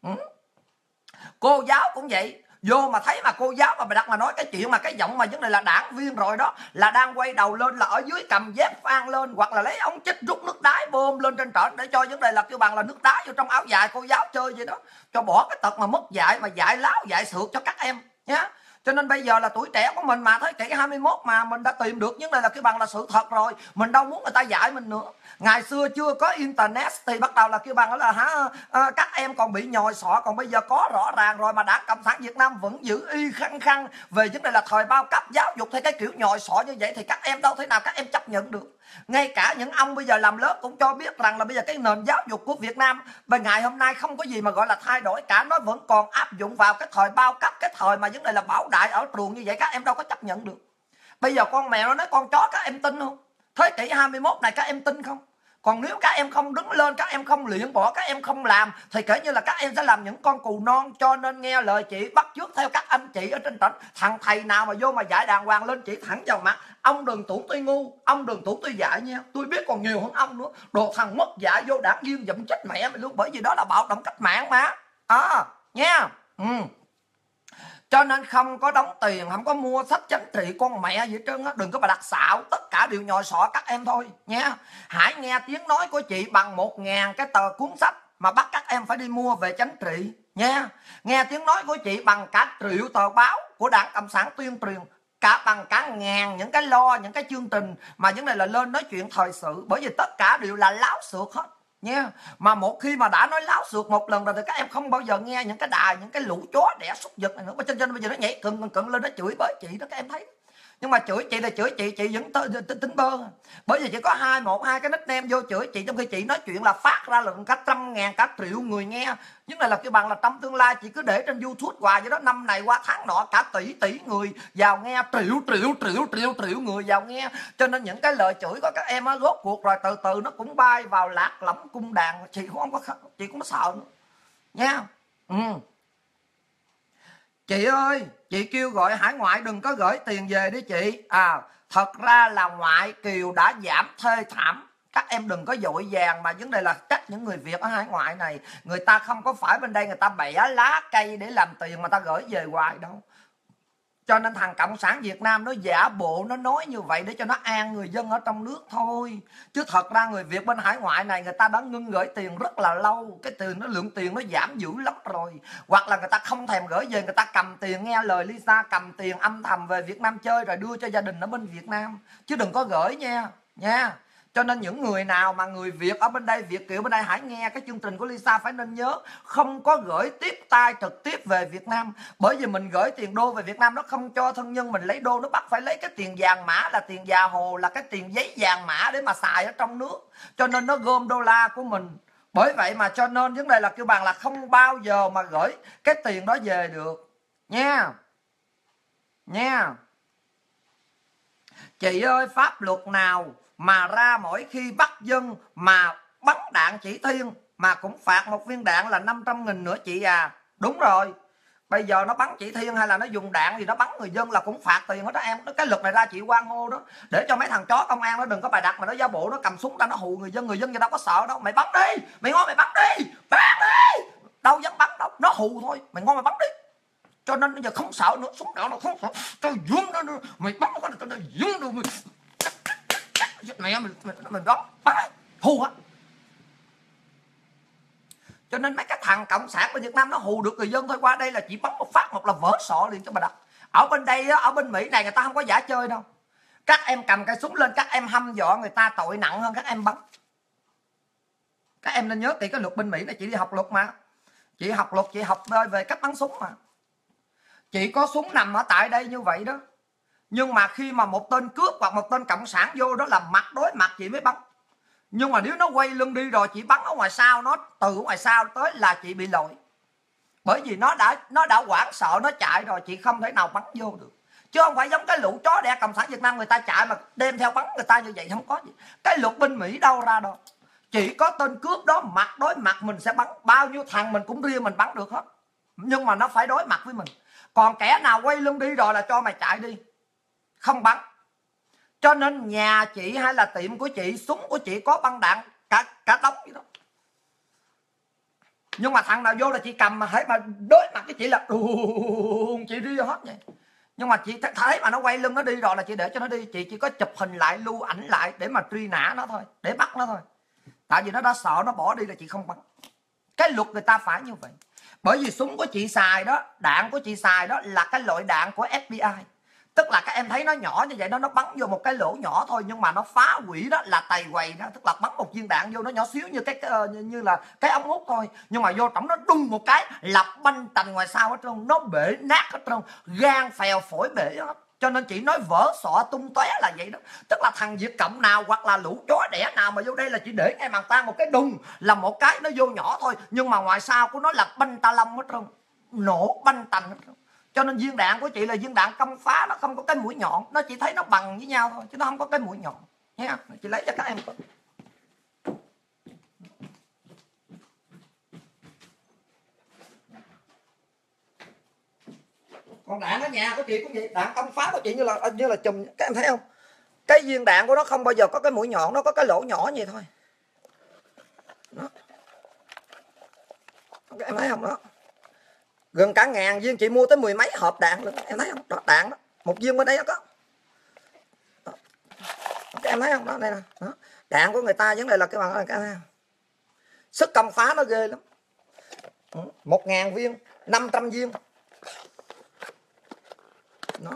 Cô giáo cũng vậy, vô mà thấy mà cô giáo mà đặt mà nói cái chuyện mà cái giọng mà vấn đề là đảng viên rồi đó, là đang quay đầu lên là ở dưới cầm dép phan lên, hoặc là lấy ống chích rút nước đái bơm lên trên trển để cho vấn đề là kêu bằng là nước đái vô trong áo dài cô giáo chơi vậy đó, cho bỏ cái tật mà mất dạy mà dạy láo dạy sượt cho các em nhé. Cho nên bây giờ là tuổi trẻ của mình mà thế kỷ 21 mà mình đã tìm được vấn đề là cái bằng là sự thật rồi, mình đâu muốn người ta dạy mình nữa. Ngày xưa chưa có internet thì bắt đầu là kêu bằng là các em còn bị nhồi sọ, còn bây giờ có rõ ràng rồi, mà Đảng Cộng sản Việt Nam vẫn giữ y khăng khăng về vấn đề là thời bao cấp giáo dục theo cái kiểu nhồi sọ như vậy, thì các em đâu thể nào các em chấp nhận được. Ngay cả những ông bây giờ làm lớp cũng cho biết rằng là bây giờ cái nền giáo dục của Việt Nam bên ngày hôm nay không có gì mà gọi là thay đổi cả, nó vẫn còn áp dụng vào cái thời bao cấp, cái thời mà vấn đề là bảo đại ở trường như vậy, các em đâu có chấp nhận được. Bây giờ con mèo nó nói con chó, các em tin không? Thế kỷ 21 này các em tin không? Còn nếu các em không đứng lên, các em không luyện bỏ, các em không làm, thì kể như là các em sẽ làm những con cừu non. Cho nên nghe lời chị, bắt chước theo các anh chị ở trên tỉnh. Thằng thầy nào mà vô mà dạy đàng hoàng lên chỉ thẳng vào mặt: ông đừng tưởng tôi ngu, ông đừng tưởng tôi dạy nha, tôi biết còn nhiều hơn ông nữa. Đồ thằng mất dạy vô đảng viên dậm chết mẹ mày luôn, bởi vì đó là bạo động cách mạng mà. Nha. Cho nên không có đóng tiền, không có mua sách chính trị con mẹ gì hết trơn á. Đừng có mà đặt xạo, tất cả đều nhồi sọ các em thôi nha. Hãy nghe tiếng nói của chị bằng 1.000 cái tờ cuốn sách mà bắt các em phải đi mua về chính trị nha. Nghe tiếng nói của chị bằng cả triệu tờ báo của Đảng Cộng sản tuyên truyền, cả bằng cả ngàn những cái những cái chương trình mà những này là lên nói chuyện thời sự, bởi vì tất cả đều là láo xược hết nha. Mà một khi mà đã nói láo xược một lần rồi thì các em không bao giờ nghe những cái đài, những cái lũ chó đẻ súc vật này nữa. Mà trên bây giờ nó nhảy cận lên, nó chửi bới chị đó, các em thấy. Nhưng mà chửi chị là chửi chị vẫn tính bơ, bởi vì chỉ có 2 cái nickname vô chửi chị, trong khi chị nói chuyện là phát ra là cả 100.000 cả triệu người nghe. Nhưng này là cái bằng là trong tương lai chị cứ để trên YouTube hoài vậy đó, năm này qua tháng nọ cả tỷ người vào nghe, triệu người vào nghe. Cho nên những cái lời chửi của các em á, rốt cuộc rồi từ từ nó cũng bay vào lạc lõng cung đàn, chị cũng không có sợ nữa nha. Chị ơi, chị kêu gọi hải ngoại đừng có gửi tiền về đi chị. Thật ra là ngoại kiều đã giảm thê thảm. Các em đừng có vội vàng mà vấn đề là trách những người Việt ở hải ngoại này. Người ta không có phải bên đây người ta bẻ lá cây để làm tiền mà ta gửi về hoài đâu. Cho nên thằng Cộng sản Việt Nam nó giả bộ nó nói như vậy để cho nó an người dân ở trong nước thôi. Chứ thật ra người Việt bên hải ngoại này người ta đã ngưng gửi tiền rất là lâu. Cái tiền lượng tiền nó giảm dữ lắm rồi. Hoặc là người ta không thèm gửi về, người ta cầm tiền, nghe lời Lisa, cầm tiền âm thầm về Việt Nam chơi rồi đưa cho gia đình ở bên Việt Nam. Chứ đừng có gửi nha. Cho nên những người nào mà người Việt ở bên đây, Việt kiều bên đây, hãy nghe cái chương trình của Lisa, phải nên nhớ không có gửi tiếp tay trực tiếp về Việt Nam. Bởi vì mình gửi tiền đô về Việt Nam nó không cho thân nhân mình lấy đô, nó bắt phải lấy cái tiền vàng mã, là tiền già hồ, là cái tiền giấy vàng mã để mà xài ở trong nước. Cho nên nó gom đô la của mình. Bởi vậy mà cho nên vấn đề là kêu bằng là không bao giờ mà gửi cái tiền đó về được nha. Chị ơi, pháp luật nào mà ra mỗi khi bắt dân mà bắn đạn chỉ thiên mà cũng phạt một viên đạn là 500.000 nữa chị à? Đúng rồi, bây giờ nó bắn chỉ thiên hay là nó dùng đạn gì nó bắn người dân là cũng phạt tiền hết đó em. Cái luật này ra chị Quang hô đó, để cho mấy thằng chó công an nó đừng có bài đặt mà nó giả bộ nó cầm súng ra nó hù người dân gì đâu có sợ đâu. Mày bắn đi, mày ngon mày bắn đi, đâu dám bắn đâu, nó hù thôi, mày ngon mày bắn đi. Cho nên bây giờ không sợ nữa, súng đạn nó không sợ, tao dướng nó nữa. Mày bắn nó tao dướng được mày đó hù á. Cho nên mấy cái thằng cộng sản của Việt Nam nó hù được người dân thôi. Qua đây là chỉ bắn một phát một là vỡ sọ liền cho bà đặt. Ở bên đây ở bên Mỹ này người ta không có giả chơi đâu. Các em cầm cái súng lên, các em hăm dọa người ta tội nặng hơn các em bắn. Các em nên nhớ kỹ cái luật bên Mỹ này, chị đi học luật mà. Chị học luật, chị học về cách bắn súng mà. Chị có súng nằm ở tại đây như vậy đó. Nhưng mà khi mà một tên cướp hoặc một tên cộng sản vô đó là mặt đối mặt chị mới bắn. Nhưng mà nếu nó quay lưng đi rồi chị bắn ở ngoài sau, nó từ ngoài sau tới là chị bị lỗi. Bởi vì nó đã hoảng sợ, nó chạy rồi, chị không thể nào bắn vô được. Chứ không phải giống cái lũ chó đẻ cộng sản Việt Nam người ta chạy mà đem theo bắn người ta như vậy, không có gì. Cái luật binh Mỹ đâu ra đâu. Chỉ có tên cướp đó mặt đối mặt mình sẽ bắn, bao nhiêu thằng mình cũng riêng mình bắn được hết. Nhưng mà nó phải đối mặt với mình. Còn kẻ nào quay lưng đi rồi là cho mày chạy đi, không bắn. Cho nên nhà chị hay là tiệm của chị, súng của chị có băng đạn cả đống vậy đó. Nhưng mà thằng nào vô là chị cầm mà thấy mà đối mặt với chị là chị đi hết vậy. Nhưng mà chị thấy mà nó quay lưng nó đi rồi là chị để cho nó đi. Chị chỉ có chụp hình lại, lưu ảnh lại để mà truy nã nó thôi, để bắt nó thôi. Tại vì nó đã sợ, nó bỏ đi là chị không bắn. Cái luật người ta phải như vậy. Bởi vì súng của chị xài đó, đạn của chị xài đó là cái loại đạn của FBI. Tức là các em thấy nó nhỏ như vậy đó, nó bắn vô một cái lỗ nhỏ thôi, nhưng mà nó phá hủy đó là tày quầy đó. Tức là bắn một viên đạn vô nó nhỏ xíu như như là cái ống hút thôi, nhưng mà vô trọng nó đùng một cái là banh tành ngoài sau hết trơn, nó bể nát hết trơn, gan phèo phổi bể hết. Cho nên chị nói vỡ sọ tung tóe là vậy đó. Tức là thằng Việt Cộng nào hoặc là lũ chó đẻ nào mà vô đây là chỉ để ngay màn tan một cái đùng là một cái nó vô nhỏ thôi, nhưng mà ngoài sau của nó là banh ta lâm hết trơn, nổ banh tành hết trơn. Cho nên viên đạn của chị là viên đạn công phá, nó không có cái mũi nhọn, nó chỉ thấy nó bằng với nhau thôi chứ nó không có cái mũi nhọn nhé. Chị lấy cho các em coi. Còn đạn ở nhà của chị cũng vậy, đạn công phá của chị như là chùm, các em thấy không? Cái viên đạn của nó không bao giờ có cái mũi nhọn, nó có cái lỗ nhỏ vậy thôi đó. Các em thấy không đó? Gần cả ngàn viên, chị mua tới mười mấy hộp đạn luôn, em thấy không? Đó, đạn đó, một viên bên đây nó có đó. Các em thấy không? Đó, đây nè đó. Đạn của người ta vấn đề là cái bằng này, các em thấy không? Sức công phá nó ghê lắm. 1.000 viên, 500 viên đó.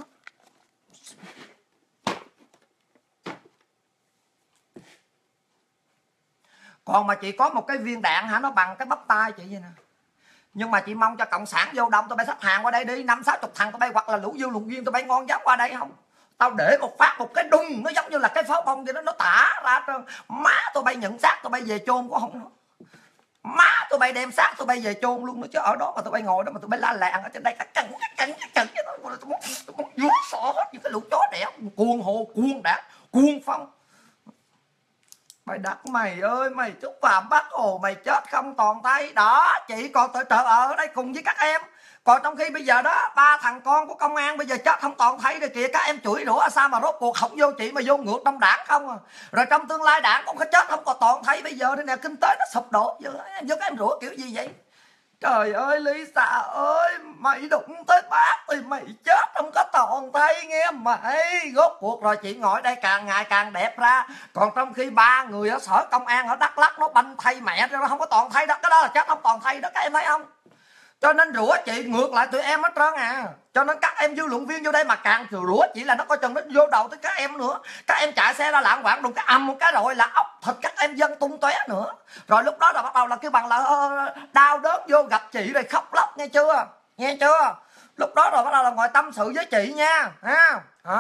Còn mà chị có một cái viên đạn hả, nó bằng cái bắp tay chị vậy nè. Nhưng mà chị mong cho cộng sản vô đông, tụi bay xếp hàng qua đây đi, 50-60 thằng tụi bay, hoặc là lũ dư luận viên tụi bay ngon dám qua đây không? Tao để một phát một cái đùng, nó giống như là cái pháo bông vậy đó, nó tả ra trơn. Má tụi bay nhận xác tụi bay về chôn cũng không. Má tụi bay đem xác tụi bay về chôn luôn nữa, chứ ở đó mà tụi bay ngồi đó mà tụi bay la làng ở trên đây cắt cẳng tụi muốn vúa sọ hết những cái lũ chó đẻ cuồng hồ, cuồng đảng, cuồng phong. Mày đặt mày ơi, mày Trúc Phạm Bác Hồ mày chết không toàn tay đó. Chị còn tự trợ ở đây cùng với các em. Còn trong khi bây giờ đó, ba thằng con của công an bây giờ chết không toàn thấy rồi kìa. Các em chửi rủa sao mà rốt cuộc không vô chị mà vô ngược trong đảng không à. Rồi trong tương lai đảng cũng có chết không còn toàn thấy. Bây giờ đây nè, kinh tế nó sụp đổ, em vô các em rủa kiểu gì vậy? Trời ơi Lisa ơi, mày đụng tới bác thì mày chết không có toàn tay nghe mày. Rốt cuộc rồi chị ngồi đây càng ngày càng đẹp ra. Còn trong khi ba người ở sở công an ở Đắk Lắk nó banh thay mẹ cho nó không có toàn thay đó. Cái đó là chết không toàn thay đó, các em thấy không? Cho nên rủa chị ngược lại tụi em hết trơn à. Cho nên các em dư luận viên vô đây mà càng rủa chị là nó coi chừng nó vô đầu tới các em nữa. Các em chạy xe ra lạng quạng đụng cái âm một cái rồi là ốc thịt các em dân tung tóe nữa. Rồi lúc đó là bắt đầu là kêu bằng là đau đớn vô gặp chị rồi khóc lóc, nghe chưa? Nghe chưa? Lúc đó rồi bắt đầu là ngồi tâm sự với chị nha. Ha.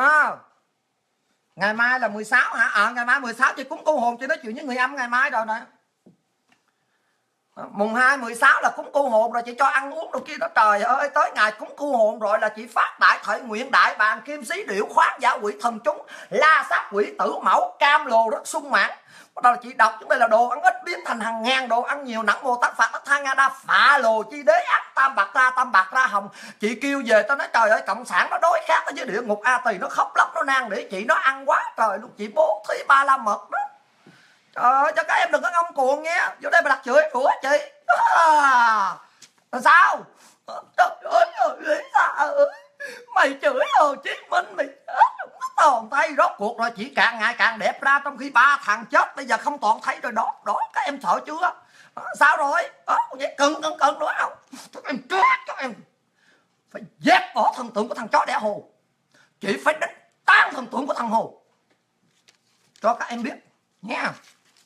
Ngày mai là 16 hả? Ngày mai 16 chị cúng cô hồn, chị nói chuyện với người âm ngày mai rồi nè. Mùng 2, 16 là cúng cô hồn rồi, chị cho ăn uống đồ kia đó. Trời ơi, tới ngày cúng cô hồn rồi là chị phát đại thệ nguyện, đại bàng kim xí điệu khoáng giả quỷ thần chúng, la sát quỷ tử mẫu cam lồ rất sung mãn. Bắt đầu chị đọc chúng đây là đồ ăn ít biến thành hàng ngàn đồ ăn nhiều, nặng mô tát phạt tát tha nga đa phạ lồ chi đế ác tam bạc ra hồng. Chị kêu về tao nói trời ơi, cộng sản nó đối khác với địa ngục A Tỳ, nó khóc lóc nó nang để chị nó ăn quá trời luôn. Chị bố thí ba la mật đó. Trời ơi, cho các em đừng có ngông cuồng nghe. Vô đây mà đặt chửi rủa chị sao? Trời ơi, Lisa ơi, mày chửi Hồ Chí Minh mày chết không có toàn thấy. Rốt cuộc rồi chị càng ngày càng đẹp ra, trong khi ba thằng chết bây giờ không toàn thấy rồi đó. Đó, các em sợ chưa? Sao rồi? Vậy cưng đúng không? Các em chết, các em phải dẹp bỏ thần tượng của thằng chó đẻ Hồ. Chị phải đánh tan thần tượng của thằng Hồ cho các em biết nha.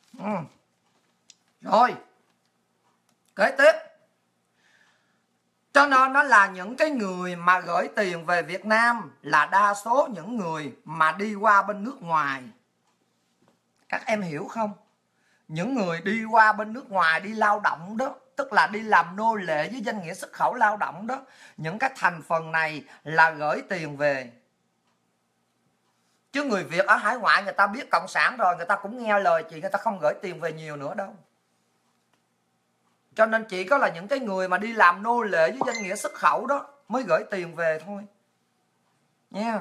Rồi kế tiếp, Cho nên nó là những cái người mà gửi tiền về Việt Nam là đa số những người mà đi qua bên nước ngoài. Các em hiểu không? Những người đi qua bên nước ngoài đi lao động đó, tức là đi làm nô lệ với danh nghĩa xuất khẩu lao động đó, những cái thành phần này là gửi tiền về. Chứ người Việt ở hải ngoại người ta biết cộng sản rồi, người ta cũng nghe lời chị, người ta không gửi tiền về nhiều nữa đâu. Cho nên chỉ có là những cái người mà đi làm nô lệ với danh nghĩa xuất khẩu đó mới gửi tiền về thôi nha.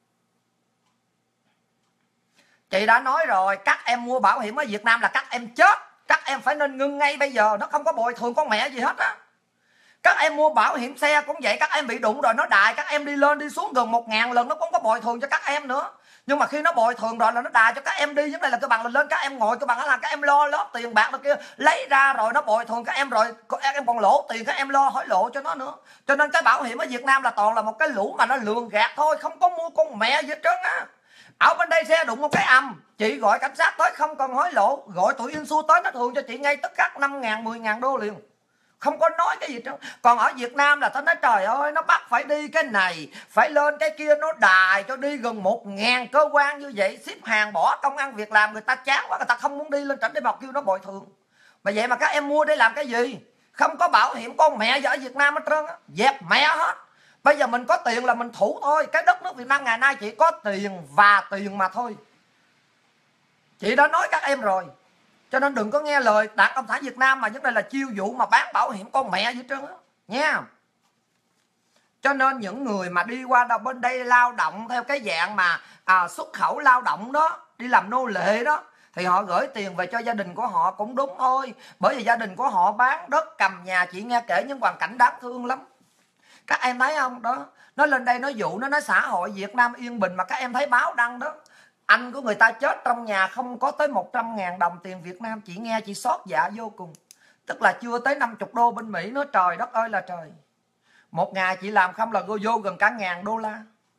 Chị đã nói rồi, các em mua bảo hiểm ở Việt Nam là các em chết, các em phải nên ngưng ngay bây giờ, nó không có bồi thường con mẹ gì hết á. Các em mua bảo hiểm xe cũng vậy, các em bị đụng rồi nó đài, các em đi lên đi xuống gần 1.000 lần nó cũng có bồi thường cho các em nữa. Nhưng mà khi nó bồi thường rồi là nó đài cho các em đi. Vấn đề là cái bằng là lên các em ngồi, cái bằng là các em lo lót tiền bạc đó kia, lấy ra rồi nó bồi thường các em rồi các em còn lỗ tiền, các em lo hỏi lộ cho nó nữa. Cho nên cái bảo hiểm ở Việt Nam là toàn là một cái lũ mà nó lường gạt thôi, không có mua con mẹ gì hết trơn á. Ở bên đây xe đụng một cái chị gọi cảnh sát tới không cần hối lộ, gọi tụi Insu tới nó thường cho chị ngay tất cả 5.000 10.000 đô liền, không có nói cái gì đâu. Còn ở Việt Nam là tao nói trời ơi, nó bắt phải đi cái này phải lên cái kia, nó đài cho đi gần 1.000 cơ quan như vậy, xếp hàng bỏ công ăn việc làm, người ta chán quá, người ta không muốn đi lên trển để bọc kêu nó bồi thường. Mà vậy mà các em mua để làm cái gì? Không có bảo hiểm con mẹ ở Việt Nam hết trơn á, dẹp mẹ hết. Bây giờ mình có tiền là mình thủ thôi. Cái đất nước Việt Nam ngày nay chỉ có tiền và tiền mà thôi. Chị đã nói các em rồi. Cho nên đừng có nghe lời Đảng Cộng sản Việt Nam mà vấn đề là chiêu dụ mà bán bảo hiểm con mẹ gì trơn á nha. Cho nên những người mà đi qua đâu bên đây lao động theo cái dạng mà xuất khẩu lao động đó, đi làm nô lệ đó, thì họ gửi tiền về cho gia đình của họ cũng đúng thôi. Bởi vì gia đình của họ bán đất cầm nhà, chị nghe kể những hoàn cảnh đáng thương lắm. Các em thấy không đó, nó lên đây nó dụ, nó nói xã hội Việt Nam yên bình, mà các em thấy báo đăng đó, anh của người ta chết trong nhà không có tới 100.000 đồng tiền Việt Nam. Chị nghe chị xót dạ vô cùng. Tức là chưa tới 50 đô bên Mỹ nữa, trời đất ơi là trời. Một ngày chị làm không là vô gần cả 1.000 đô la.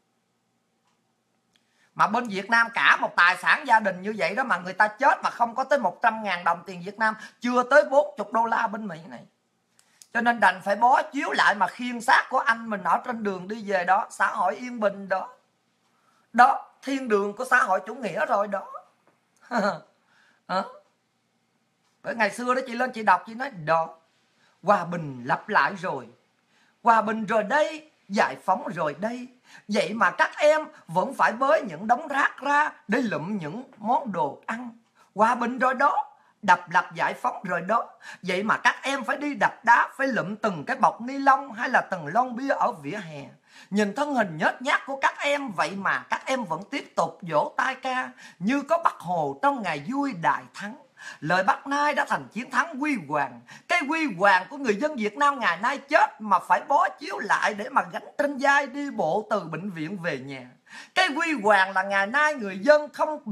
Mà bên Việt Nam cả một tài sản gia đình như vậy đó mà người ta chết mà không có tới 100.000 đồng tiền Việt Nam, chưa tới 40 đô la bên Mỹ này. Cho nên đành phải bó chiếu lại mà khiêng xác của anh mình ở trên đường đi về đó. Xã hội yên bình đó. Đó, thiên đường của xã hội chủ nghĩa rồi đó. Bởi ngày xưa đó chị lên chị đọc, chị nói đó, hòa bình lặp lại rồi, hòa bình rồi đây, giải phóng rồi đây. Vậy mà các em vẫn phải bới những đống rác ra để lụm những món đồ ăn. Hòa bình rồi đó, đập lập giải phóng rồi đó. Vậy mà các em phải đi đập đá, phải lụm từng cái bọc ni lông hay là từng lon bia ở vỉa hè. Nhìn thân hình nhếch nhác của các em, vậy mà các em vẫn tiếp tục vỗ tay ca như có Bác Hồ trong ngày vui đại thắng. Lời Bác Nai đã thành chiến thắng huy hoàng. Cái huy hoàng của người dân Việt Nam ngày nay chết mà phải bó chiếu lại để mà gánh trên vai đi bộ từ bệnh viện về nhà. Cái huy hoàng là ngày nay người dân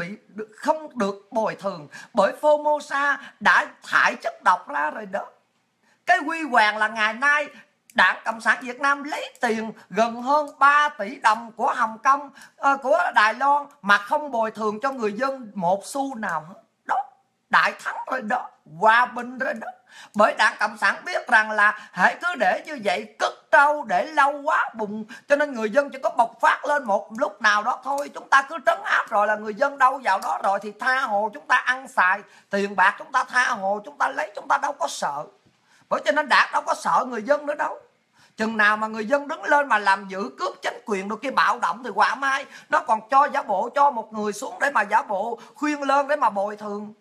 không được bồi thường bởi Formosa đã thải chất độc ra rồi đó. Cái huy hoàng là ngày nay Đảng Cộng sản Việt Nam lấy tiền gần hơn 3 tỷ đồng của Hồng Kông, của Đài Loan mà không bồi thường cho người dân một xu nào hết. Đó, đại thắng rồi đó, hòa bình rồi đó. Bởi Đảng Cộng sản biết rằng là hãy cứ để như vậy cất trâu để lâu quá bùng, cho nên người dân chỉ có bộc phát lên một lúc nào đó thôi. Chúng ta cứ trấn áp rồi là người dân đâu vào đó rồi thì tha hồ chúng ta ăn xài, tiền bạc chúng ta tha hồ chúng ta lấy, chúng ta đâu có sợ. Bởi cho nên Đảng đâu có sợ người dân nữa đâu. Chừng nào mà người dân đứng lên mà làm giữ cướp chính quyền được kia bạo động thì quả mai nó còn cho giả bộ, cho một người xuống để mà giả bộ khuyên lơn để mà bồi thường.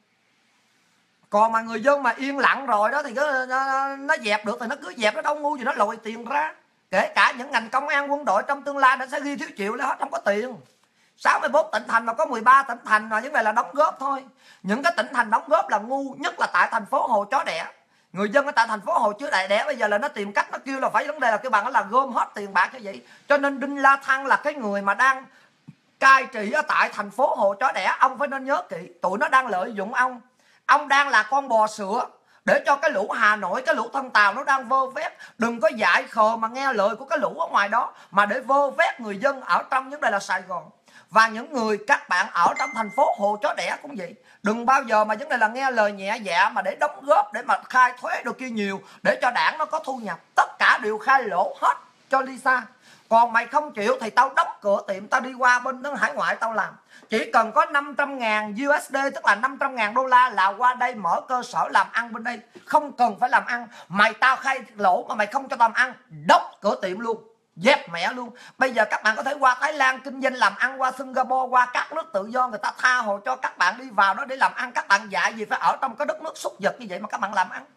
Còn mà người dân mà yên lặng rồi đó thì nó dẹp được thì nó cứ dẹp, nó đâu ngu gì nó lội tiền ra. Kể cả những ngành công an quân đội trong tương lai nó sẽ ghi thiếu chịu là hết, không có tiền. 64 tỉnh thành mà có 13 tỉnh thành mà những này là đóng góp thôi. Những cái tỉnh thành đóng góp là ngu nhất là tại thành phố Hồ Chó Đẻ. Người dân ở tại thành phố Hồ Chứa Đại Đẻ bây giờ là nó tìm cách, nó kêu là phải vấn đề là cái bằng là gom hết tiền bạc như vậy. Cho nên Đinh La Thăng là cái người mà đang cai trị ở tại thành phố Hồ Chó Đẻ. Ông phải nên nhớ kỹ, tụi nó đang lợi dụng ông. Ông đang là con bò sữa để cho cái lũ Hà Nội, cái lũ thân Tàu nó đang vơ vét. Đừng có dại khờ mà nghe lời của cái lũ ở ngoài đó mà để vơ vét người dân ở trong vấn đề là Sài Gòn. Và những người các bạn ở trong thành phố Hồ Chó Đẻ cũng vậy. Đừng bao giờ mà vấn đề là nghe lời nhẹ dạ mà để đóng góp, để mà khai thuế đồ kia nhiều, để cho đảng nó có thu nhập. Tất cả đều khai lỗ hết cho Lisa. Còn mày không chịu thì tao đóng cửa tiệm, tao đi qua bên nước hải ngoại tao làm. Chỉ cần có 500.000 USD, tức là 500.000 đô la là qua đây mở cơ sở làm ăn bên đây. Không cần phải làm ăn. Mày tao khai lỗ mà mày không cho tao làm ăn, đóng cửa tiệm luôn, dẹp mẹ luôn. Bây giờ các bạn có thể qua Thái Lan kinh doanh làm ăn, qua Singapore, qua các nước tự do, người ta tha hồ cho các bạn đi vào đó để làm ăn. Các bạn dạy gì phải ở trong cái đất nước súc vật như vậy mà các bạn làm ăn.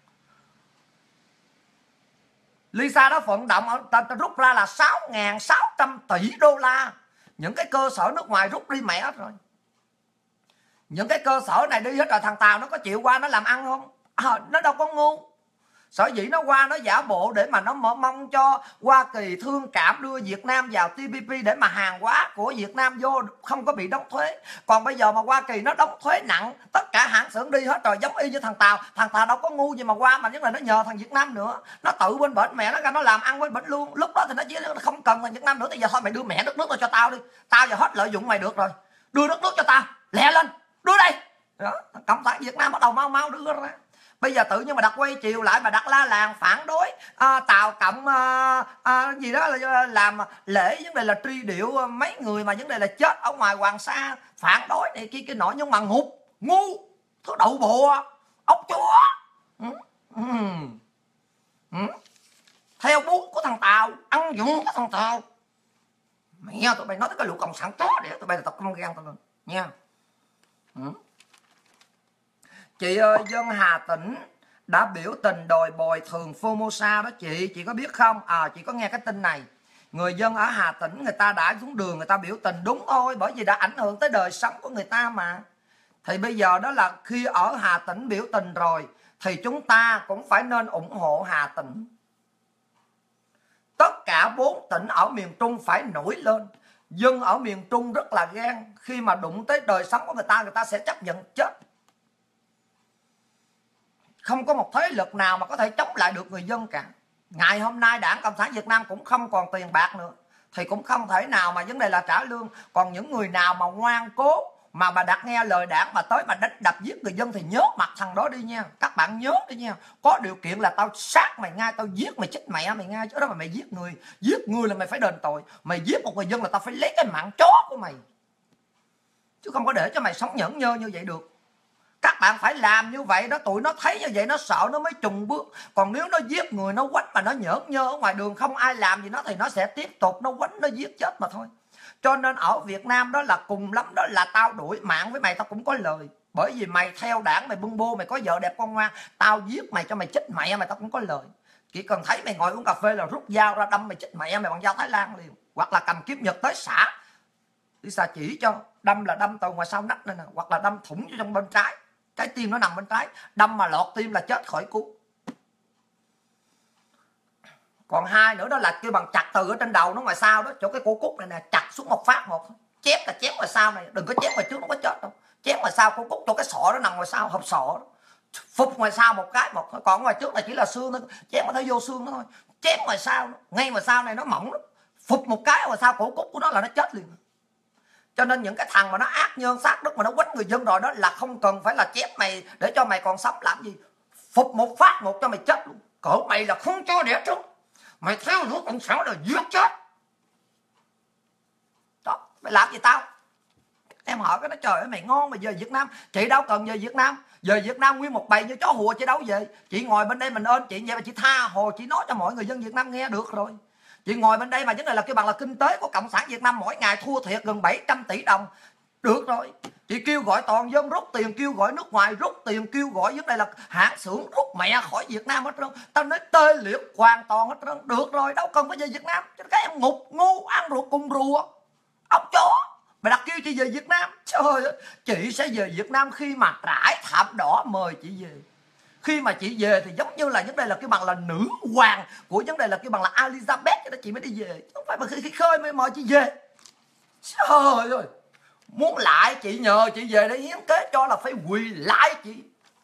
Lisa đó vận động rút ra là 6.600 tỷ đô la. Những cái cơ sở nước ngoài rút đi mẹ hết rồi. Những cái cơ sở này đi hết rồi. Thằng Tàu nó có chịu qua nó làm ăn không? Nó đâu có ngu. Sở dĩ nó qua nó giả bộ để mà nó mong cho Hoa Kỳ thương cảm đưa Việt Nam vào TPP để mà hàng hóa của Việt Nam vô không có bị đóng thuế. Còn bây giờ mà Hoa Kỳ nó đóng thuế nặng, tất cả hãng xưởng đi hết rồi, giống y như thằng Tàu. Thằng Tàu đâu có ngu gì mà qua, mà nhất là nó nhờ thằng Việt Nam nữa. Nó tự bên bển mẹ nó ra nó làm ăn bên bển luôn. Lúc đó thì nó chỉ không cần thằng Việt Nam nữa. Thì giờ thôi mày đưa mẹ đất nước cho tao đi. Tao giờ hết lợi dụng mày được rồi. Đưa đất nước cho tao, lẹ lên, đưa đây. Đó, Cộng sản Việt Nam bắt đầu mau đưa ra. Bây giờ tự nhiên mà đặt quay chiều lại, mà đặt la làng phản đối Tàu Cộng gì đó là làm lễ vấn đề là truy điệu mấy người mà vấn đề là chết ở ngoài Hoàng Sa, phản đối này kia nọ. Nhưng mà ngu thứ đậu bùa ốc chúa theo bún của thằng Tàu, ăn dụng của thằng Tàu. Mẹ tụi bay nói tới cái lũ cộng sản chó để tụi bay là tập công gan tao lên nha. Chị ơi, dân Hà Tĩnh đã biểu tình đòi bồi thường Formosa đó chị có biết không? Chị có nghe cái tin này. Người dân ở Hà Tĩnh người ta đã xuống đường người ta biểu tình, đúng thôi, bởi vì đã ảnh hưởng tới đời sống của người ta mà. Thì bây giờ đó là khi ở Hà Tĩnh biểu tình rồi thì chúng ta cũng phải nên ủng hộ Hà Tĩnh. Tất cả 4 tỉnh ở miền Trung phải nổi lên. Dân ở miền Trung rất là gan, khi mà đụng tới đời sống của người ta sẽ chấp nhận chết. Không có một thế lực nào mà có thể chống lại được người dân cả. Ngày hôm nay Đảng Cộng sản Việt Nam cũng không còn tiền bạc nữa, thì cũng không thể nào mà vấn đề là trả lương. Còn những người nào mà ngoan cố mà đặt nghe lời Đảng mà tới mà đánh đập giết người dân thì nhớ mặt thằng đó đi nha. Các bạn nhớ đi nha. Có điều kiện là tao sát mày ngay, tao giết mày chết mẹ mày ngay. Chứ đó mà mày giết người là mày phải đền tội. Mày giết một người dân là tao phải lấy cái mạng chó của mày, chứ không có để cho mày sống nhẫn nhơ như vậy được. Các bạn phải làm như vậy đó. Tụi nó thấy như vậy nó sợ nó mới chùng bước. Còn nếu nó giết người, nó quánh mà nó nhởn nhơ ở ngoài đường không ai làm gì nó thì nó sẽ tiếp tục nó quánh nó giết chết mà thôi. Cho nên ở Việt Nam đó là cùng lắm đó là tao đuổi mạng với mày tao cũng có lời. Bởi vì mày theo Đảng, mày bưng bô, mày có vợ đẹp con ngoan, tao giết mày cho mày chết mẹ mày tao cũng có lời. Chỉ cần thấy mày ngồi uống cà phê là rút dao ra đâm mày chết mẹ mày bằng dao Thái Lan liền. Hoặc là cầm kiếm Nhật tới xả. Đi xà chỉ cho. Đâm là đâm từ ngoài sau nách này nè. Hoặc là đâm thủng cho trong bên trái. Trái tim nó nằm bên trái. Đâm mà lọt tim là chết khỏi cứu. Còn hai nữa đó là kêu bằng chặt từ ở trên đầu nó ngoài sau đó, chỗ cái cổ cúc này nè, chặt xuống một phát một. Chém là chém ngoài sau này, đừng có chém ngoài trước nó có chết đâu. Chém ngoài sau cổ cúc, chỗ cái sọ nó nằm ngoài sau, hộp sọ đó. Phục ngoài sau một cái một thôi. Còn ngoài trước là chỉ là xương thôi, chém có thể vô xương đó thôi. Chém ngoài sau, ngay ngoài sau này nó mỏng lắm. Phục một cái ngoài sau cổ cúc của nó là nó chết liền. Cho nên những cái thằng mà nó ác nhân sát đất mà nó quánh người dân rồi đó là không cần phải là chém mày để cho mày còn sống làm gì. Phục một phát một cho mày chết luôn. Cỡ mày là không cho đẻ trứng. Mày theo nước cộng sản là giết chết. Đó, mày làm gì tao? Em hỏi cái đó trời ơi mày ngon mà về Việt Nam. Chị đâu cần về Việt Nam. Về Việt Nam nguyên một bầy như chó hùa chị đâu về. Chị ngồi bên đây mình ơn chị vậy mà chị tha hồ chị nói cho mọi người dân Việt Nam nghe được rồi. Chị ngồi bên đây mà vấn đề là kêu bằng là kinh tế của Cộng sản Việt Nam mỗi ngày thua thiệt gần 700 tỷ đồng. Được rồi. Chị kêu gọi toàn dân rút tiền, kêu gọi nước ngoài rút tiền, kêu gọi vấn đề là hãng xưởng rút mẹ khỏi Việt Nam hết trơn. Tao nói tê liệt hoàn toàn hết trơn. Được rồi, đâu cần phải về Việt Nam. Cho các em ngục ngu ăn ruột cùng rùa. Ốc chó. Mày đặt kêu chị về Việt Nam. Trời ơi, chị sẽ về Việt Nam khi mà trải thảm đỏ mời chị về. Khi mà chị về thì giống như là vấn đề là cái bằng là nữ hoàng của vấn đề là cái bằng là Elizabeth cho đó chị mới đi về. Không phải mà khi khơi mới mời chị về. Trời ơi. Muốn lại chị nhờ chị về để hiến kế cho là phải quỳ lại chị.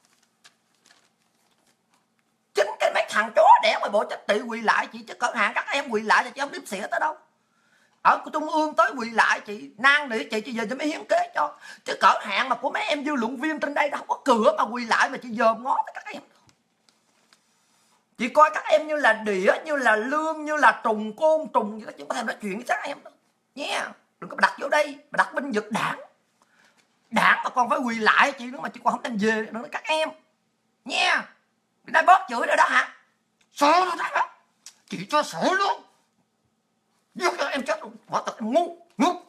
Chính cái mấy thằng chó đẻ mà bộ trách chị quỳ lại chị. Chứ cỡ hàng các em quỳ lại thì chị không đếm xỉa tới đâu. ở trung ương tới quỳ lại chị, năn nỉ chị giờ cho mới hiến kế cho, chứ cỡ hạn mà của mấy em dư luận viên trên đây đâu có cửa mà quỳ lại mà chị dòm ngó tới các em. Chị coi các em như là đĩa, như là lương, như là trùng côn trùng vậy đó, chứ không có thèm nói chuyện với các em đâu nha. Đừng có đặt vô đây mà đặt binh vực đảng mà còn phải quỳ lại chị nữa mà chị còn không đem về nữa các em nha. Đây bớt chửi rồi đó hả? Sợ luôn đó, chị cho sợ luôn, giết cho em chết luôn, quả thật em ngu.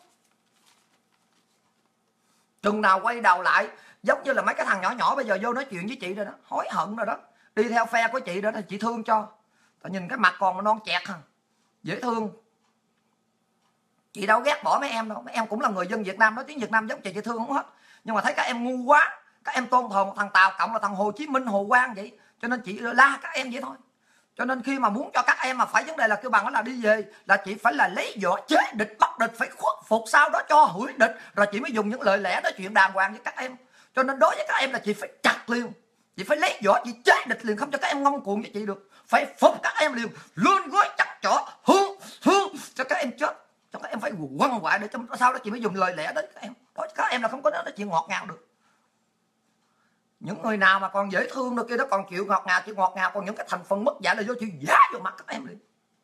Chừng nào quay đầu lại giống như là mấy cái thằng nhỏ nhỏ bây giờ vô nói chuyện với chị rồi đó, hối hận rồi đó, đi theo phe của chị đó thì chị thương cho. Tại nhìn cái mặt còn non chẹt hả, dễ thương. Chị đâu ghét bỏ mấy em đâu, mấy em cũng là người dân Việt Nam, nói tiếng Việt Nam giống chị thương không hết. Nhưng mà thấy các em ngu quá, các em tôn thờ một thằng Tàu Cộng là thằng Hồ Chí Minh, Hồ Quang vậy, cho nên chị la các em vậy thôi. Cho nên khi mà muốn cho các em mà phải vấn đề là kêu bằng đó là đi về là chị phải là lấy vỏ chế địch, bắt địch, phải khuất phục, sau đó cho hủy địch, rồi chị mới dùng những lời lẽ nói chuyện đàng hoàng với các em. Cho nên đối với các em là chị phải chặt liền, chị phải lấy vỏ, chị chế địch liền, không cho các em ngông cuồng với chị được. Phải phục các em liền, luôn gói chắc chỏ, hương cho các em chết, cho các em phải quăng quại để cho sau đó chị mới dùng lời lẽ đến các em. Đó, các em là không có nói chuyện ngọt ngào được. Những người nào mà còn dễ thương được kia đó còn chịu ngọt ngào, chịu ngọt ngào, còn những cái thành phần mất dạy là vô chịu giá vô mặt các em đi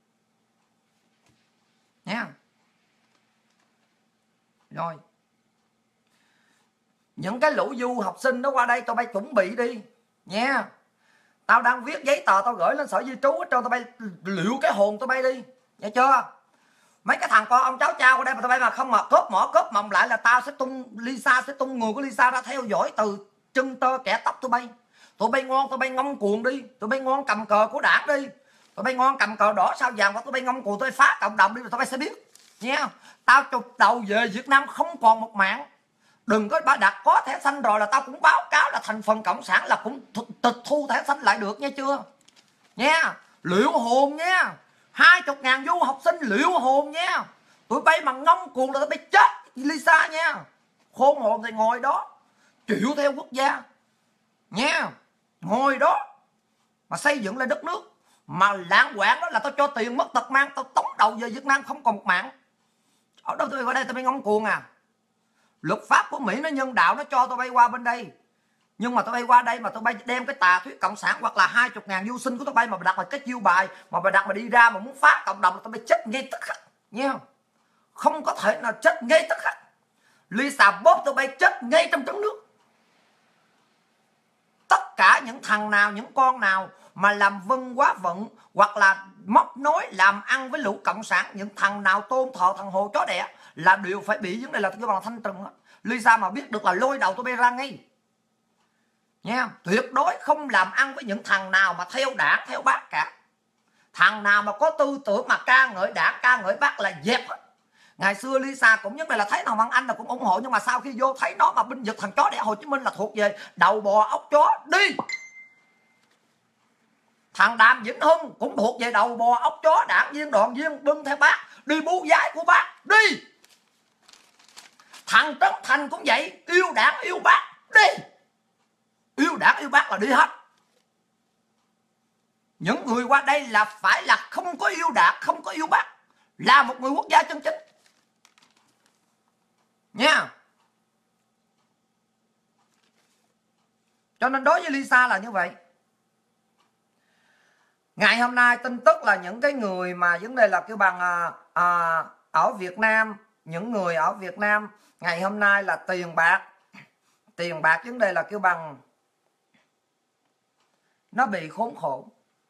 nha. Rồi những cái lũ du học sinh đó qua đây tụi bay chuẩn bị đi nha. Tao đang viết giấy tờ tao gửi lên sở di trú cho tụi bay liệu cái hồn tụi bay đi, nghe chưa? Mấy cái thằng con ông cháu cha qua đây mà tụi bay mà không mà cớp mòng lại là tao sẽ tung Lisa, sẽ tung người của Lisa ra theo dõi từ chân tơ kẻ tóc tụi bay. Tụi bay ngon, tụi bay ngông cuồng đi, tụi bay ngon cầm cờ của đảng đi, tụi bay ngon cầm cờ đỏ sao vàng, và tụi bay ngông cuồng, tụi bay phá cộng đồng đi rồi tụi bay sẽ biết nha. Tao chụp đầu về Việt Nam không còn một mạng. Đừng có đặt có thẻ xanh rồi là tao cũng báo cáo là thành phần cộng sản là cũng tịch thu thẻ xanh lại được nghe chưa nha. Liệu hồn nha, 20.000 du học sinh liệu hồn nha. Tụi bay mà ngông cuồng là tụi bay chết Lisa nha. Khôn hồn thì ngồi đó chịu theo quốc gia nha, ngồi đó mà xây dựng lên đất nước. Mà lãng quạng đó là tao cho tiền mất tật mang, tao tống đầu về Việt Nam không còn một mạng. Ở đâu tụi bay qua đây tụi bay ngông cuồng à? Luật pháp của Mỹ nó nhân đạo, nó cho tụi bay qua bên đây. Nhưng mà tụi bay qua đây mà tụi bay đem cái tà thuyết cộng sản hoặc là 20.000 du sinh của tụi bay mà đặt là cái chiêu bài mà đặt mà đi ra mà muốn phá cộng đồng là tụi bay chết ngay tức khắc nha. Không có thể nào chết ngay tức khắc. Lisa bóp tụi bay chết ngay trong trứng nước. Tất cả những thằng nào, những con nào mà làm vân quá vận hoặc là móc nối làm ăn với lũ cộng sản, những thằng nào tôn thờ thằng Hồ chó đẻ là đều phải bị vấn đề là cái bằng thanh trừng. Lisa mà biết được là lôi đầu tụi bay ra ngay nha. Tuyệt đối không làm ăn với những thằng nào mà theo đảng theo bác cả. Thằng nào mà có tư tưởng mà ca ngợi đảng ca ngợi bác là dẹp hết. Ngày xưa Lisa cũng vấn đề là thấy thằng Văn Anh là cũng ủng hộ, nhưng mà sau khi vô thấy nó mà binh vực thằng chó đẻ Hồ Chí Minh là thuộc về đầu bò ốc chó đi. Thằng Đàm Vĩnh Hưng cũng thuộc về đầu bò ốc chó, đảng viên đoàn viên bưng theo bác đi bú giái của bác đi. Thằng Trấn Thành cũng vậy, yêu đảng yêu bác đi, yêu đảng yêu bác là đi hết. Những người qua đây là phải là không có yêu đảng không có yêu bác, là một người quốc gia chân chính nha. Cho nên đối với Lisa là như vậy. Ngày hôm nay tin tức là những cái người mà vấn đề là kêu bằng ở Việt Nam, những người ở Việt Nam ngày hôm nay là tiền bạc vấn đề là kêu bằng nó bị khốn khổ.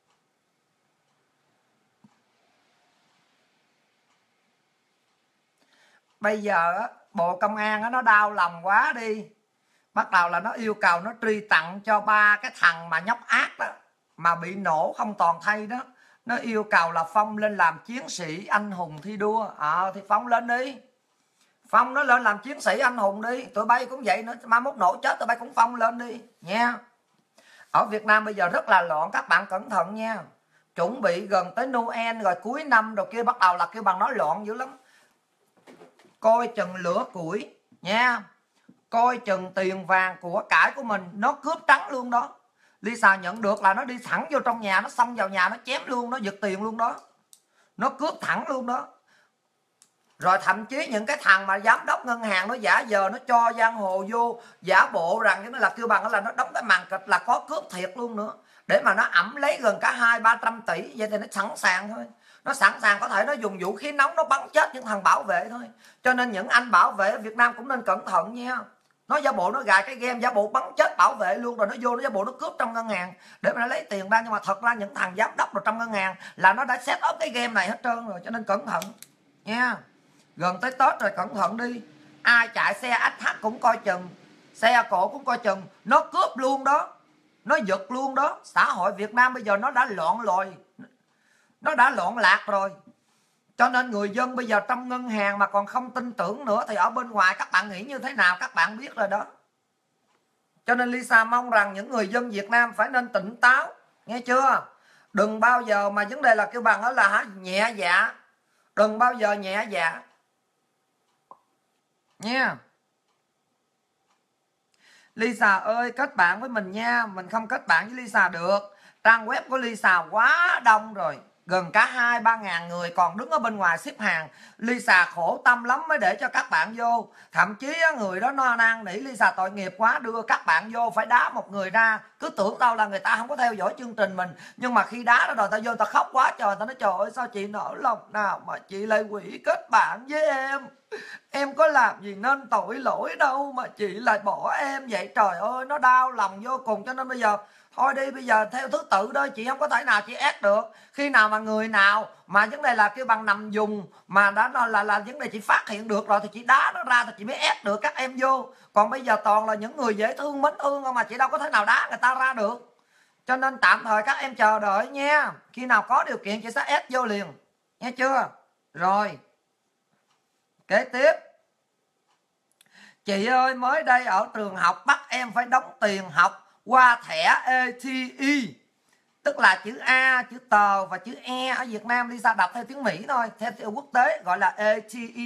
Bây giờ Bộ Công an nó đau lòng quá đi, bắt đầu là nó yêu cầu nó truy tặng cho 3 cái thằng mà nhóc ác đó mà bị nổ không toàn thây đó. Nó yêu cầu là phong lên làm chiến sĩ anh hùng thi đua. Thì phong lên đi, phong nó lên làm chiến sĩ anh hùng đi. Tụi bay cũng vậy nữa, mai mốt nổ chết tụi bay cũng phong lên đi nha. Ở Việt Nam bây giờ rất là loạn, các bạn cẩn thận nha. Chuẩn bị gần tới Noel rồi cuối năm rồi kia bắt đầu là kêu bằng nói loạn dữ lắm. Coi chừng lửa củi nha, coi chừng tiền vàng của cải của mình nó cướp trắng luôn đó. Lisa nhận được là nó đi thẳng vô trong nhà, nó xông vào nhà nó chém luôn, nó giật tiền luôn đó, nó cướp thẳng luôn đó. Rồi thậm chí những cái thằng mà giám đốc ngân hàng nó giả vờ nó cho giang hồ vô giả bộ rằng nó là kêu bằng là nó đóng cái màn kịch là có cướp thiệt luôn nữa, để mà nó ẵm lấy gần cả 200-300 tỷ. Vậy thì nó sẵn sàng thôi, nó sẵn sàng có thể nó dùng vũ khí nóng nó bắn chết những thằng bảo vệ thôi. Cho nên những anh bảo vệ ở Việt Nam cũng nên cẩn thận nha. Nó giả bộ nó gài cái game giả bộ bắn chết bảo vệ luôn, rồi nó vô nó giả bộ nó cướp trong ngân hàng để mà nó lấy tiền ra, nhưng mà thật ra những thằng giám đốc rồi trong ngân hàng là nó đã set up cái game này hết trơn rồi. Cho nên cẩn thận nha. Gần tới Tết rồi cẩn thận đi. Ai chạy xe SH cũng coi chừng, xe cổ cũng coi chừng, nó cướp luôn đó, nó giật luôn đó. Xã hội Việt Nam bây giờ nó đã loạn lồi, nó đã loạn lạc rồi. Cho nên người dân bây giờ trong ngân hàng mà còn không tin tưởng nữa thì ở bên ngoài các bạn nghĩ như thế nào các bạn biết rồi đó. Cho nên Lisa mong rằng những người dân Việt Nam phải nên tỉnh táo, nghe chưa? Đừng bao giờ mà vấn đề là kêu bằng đó là nhẹ dạ, đừng bao giờ nhẹ dạ nha. Lisa ơi kết bạn với mình nha. Mình không kết bạn với Lisa được, trang web của Lisa quá đông rồi, gần cả 2-3 ngàn người còn đứng ở bên ngoài xếp hàng. Lisa khổ tâm lắm mới để cho các bạn vô. Thậm chí người đó nó năn nỉ Lisa tội nghiệp quá đưa các bạn vô, phải đá một người ra. Cứ tưởng đâu là người ta không có theo dõi chương trình mình, nhưng mà khi đá đó rồi ta vô ta khóc quá trời. Ta nói trời ơi sao chị nỡ lòng nào mà chị lại quỷ kết bạn với em có làm gì nên tội lỗi đâu mà chị lại bỏ em vậy. Trời ơi nó đau lòng vô cùng. Cho nên bây giờ thôi đi, bây giờ theo thứ tự đó, chị không có thể nào chị ép được. Khi nào mà người nào mà vấn đề là kêu bằng nằm dùng mà đã là vấn đề chị phát hiện được rồi thì chị đá nó ra thì chị mới ép được các em vô. Còn bây giờ toàn là những người dễ thương mến thương không mà chị đâu có thể nào đá người ta ra được. Cho nên tạm thời các em chờ đợi nha, khi nào có điều kiện chị sẽ ép vô liền, nghe chưa? Rồi kế tiếp, chị ơi mới đây ở trường học bắt em phải đóng tiền học qua thẻ ATE, tức là chữ A, chữ tờ và chữ E. Ở Việt Nam Lisa đọc theo tiếng Mỹ thôi, theo quốc tế gọi là ATE.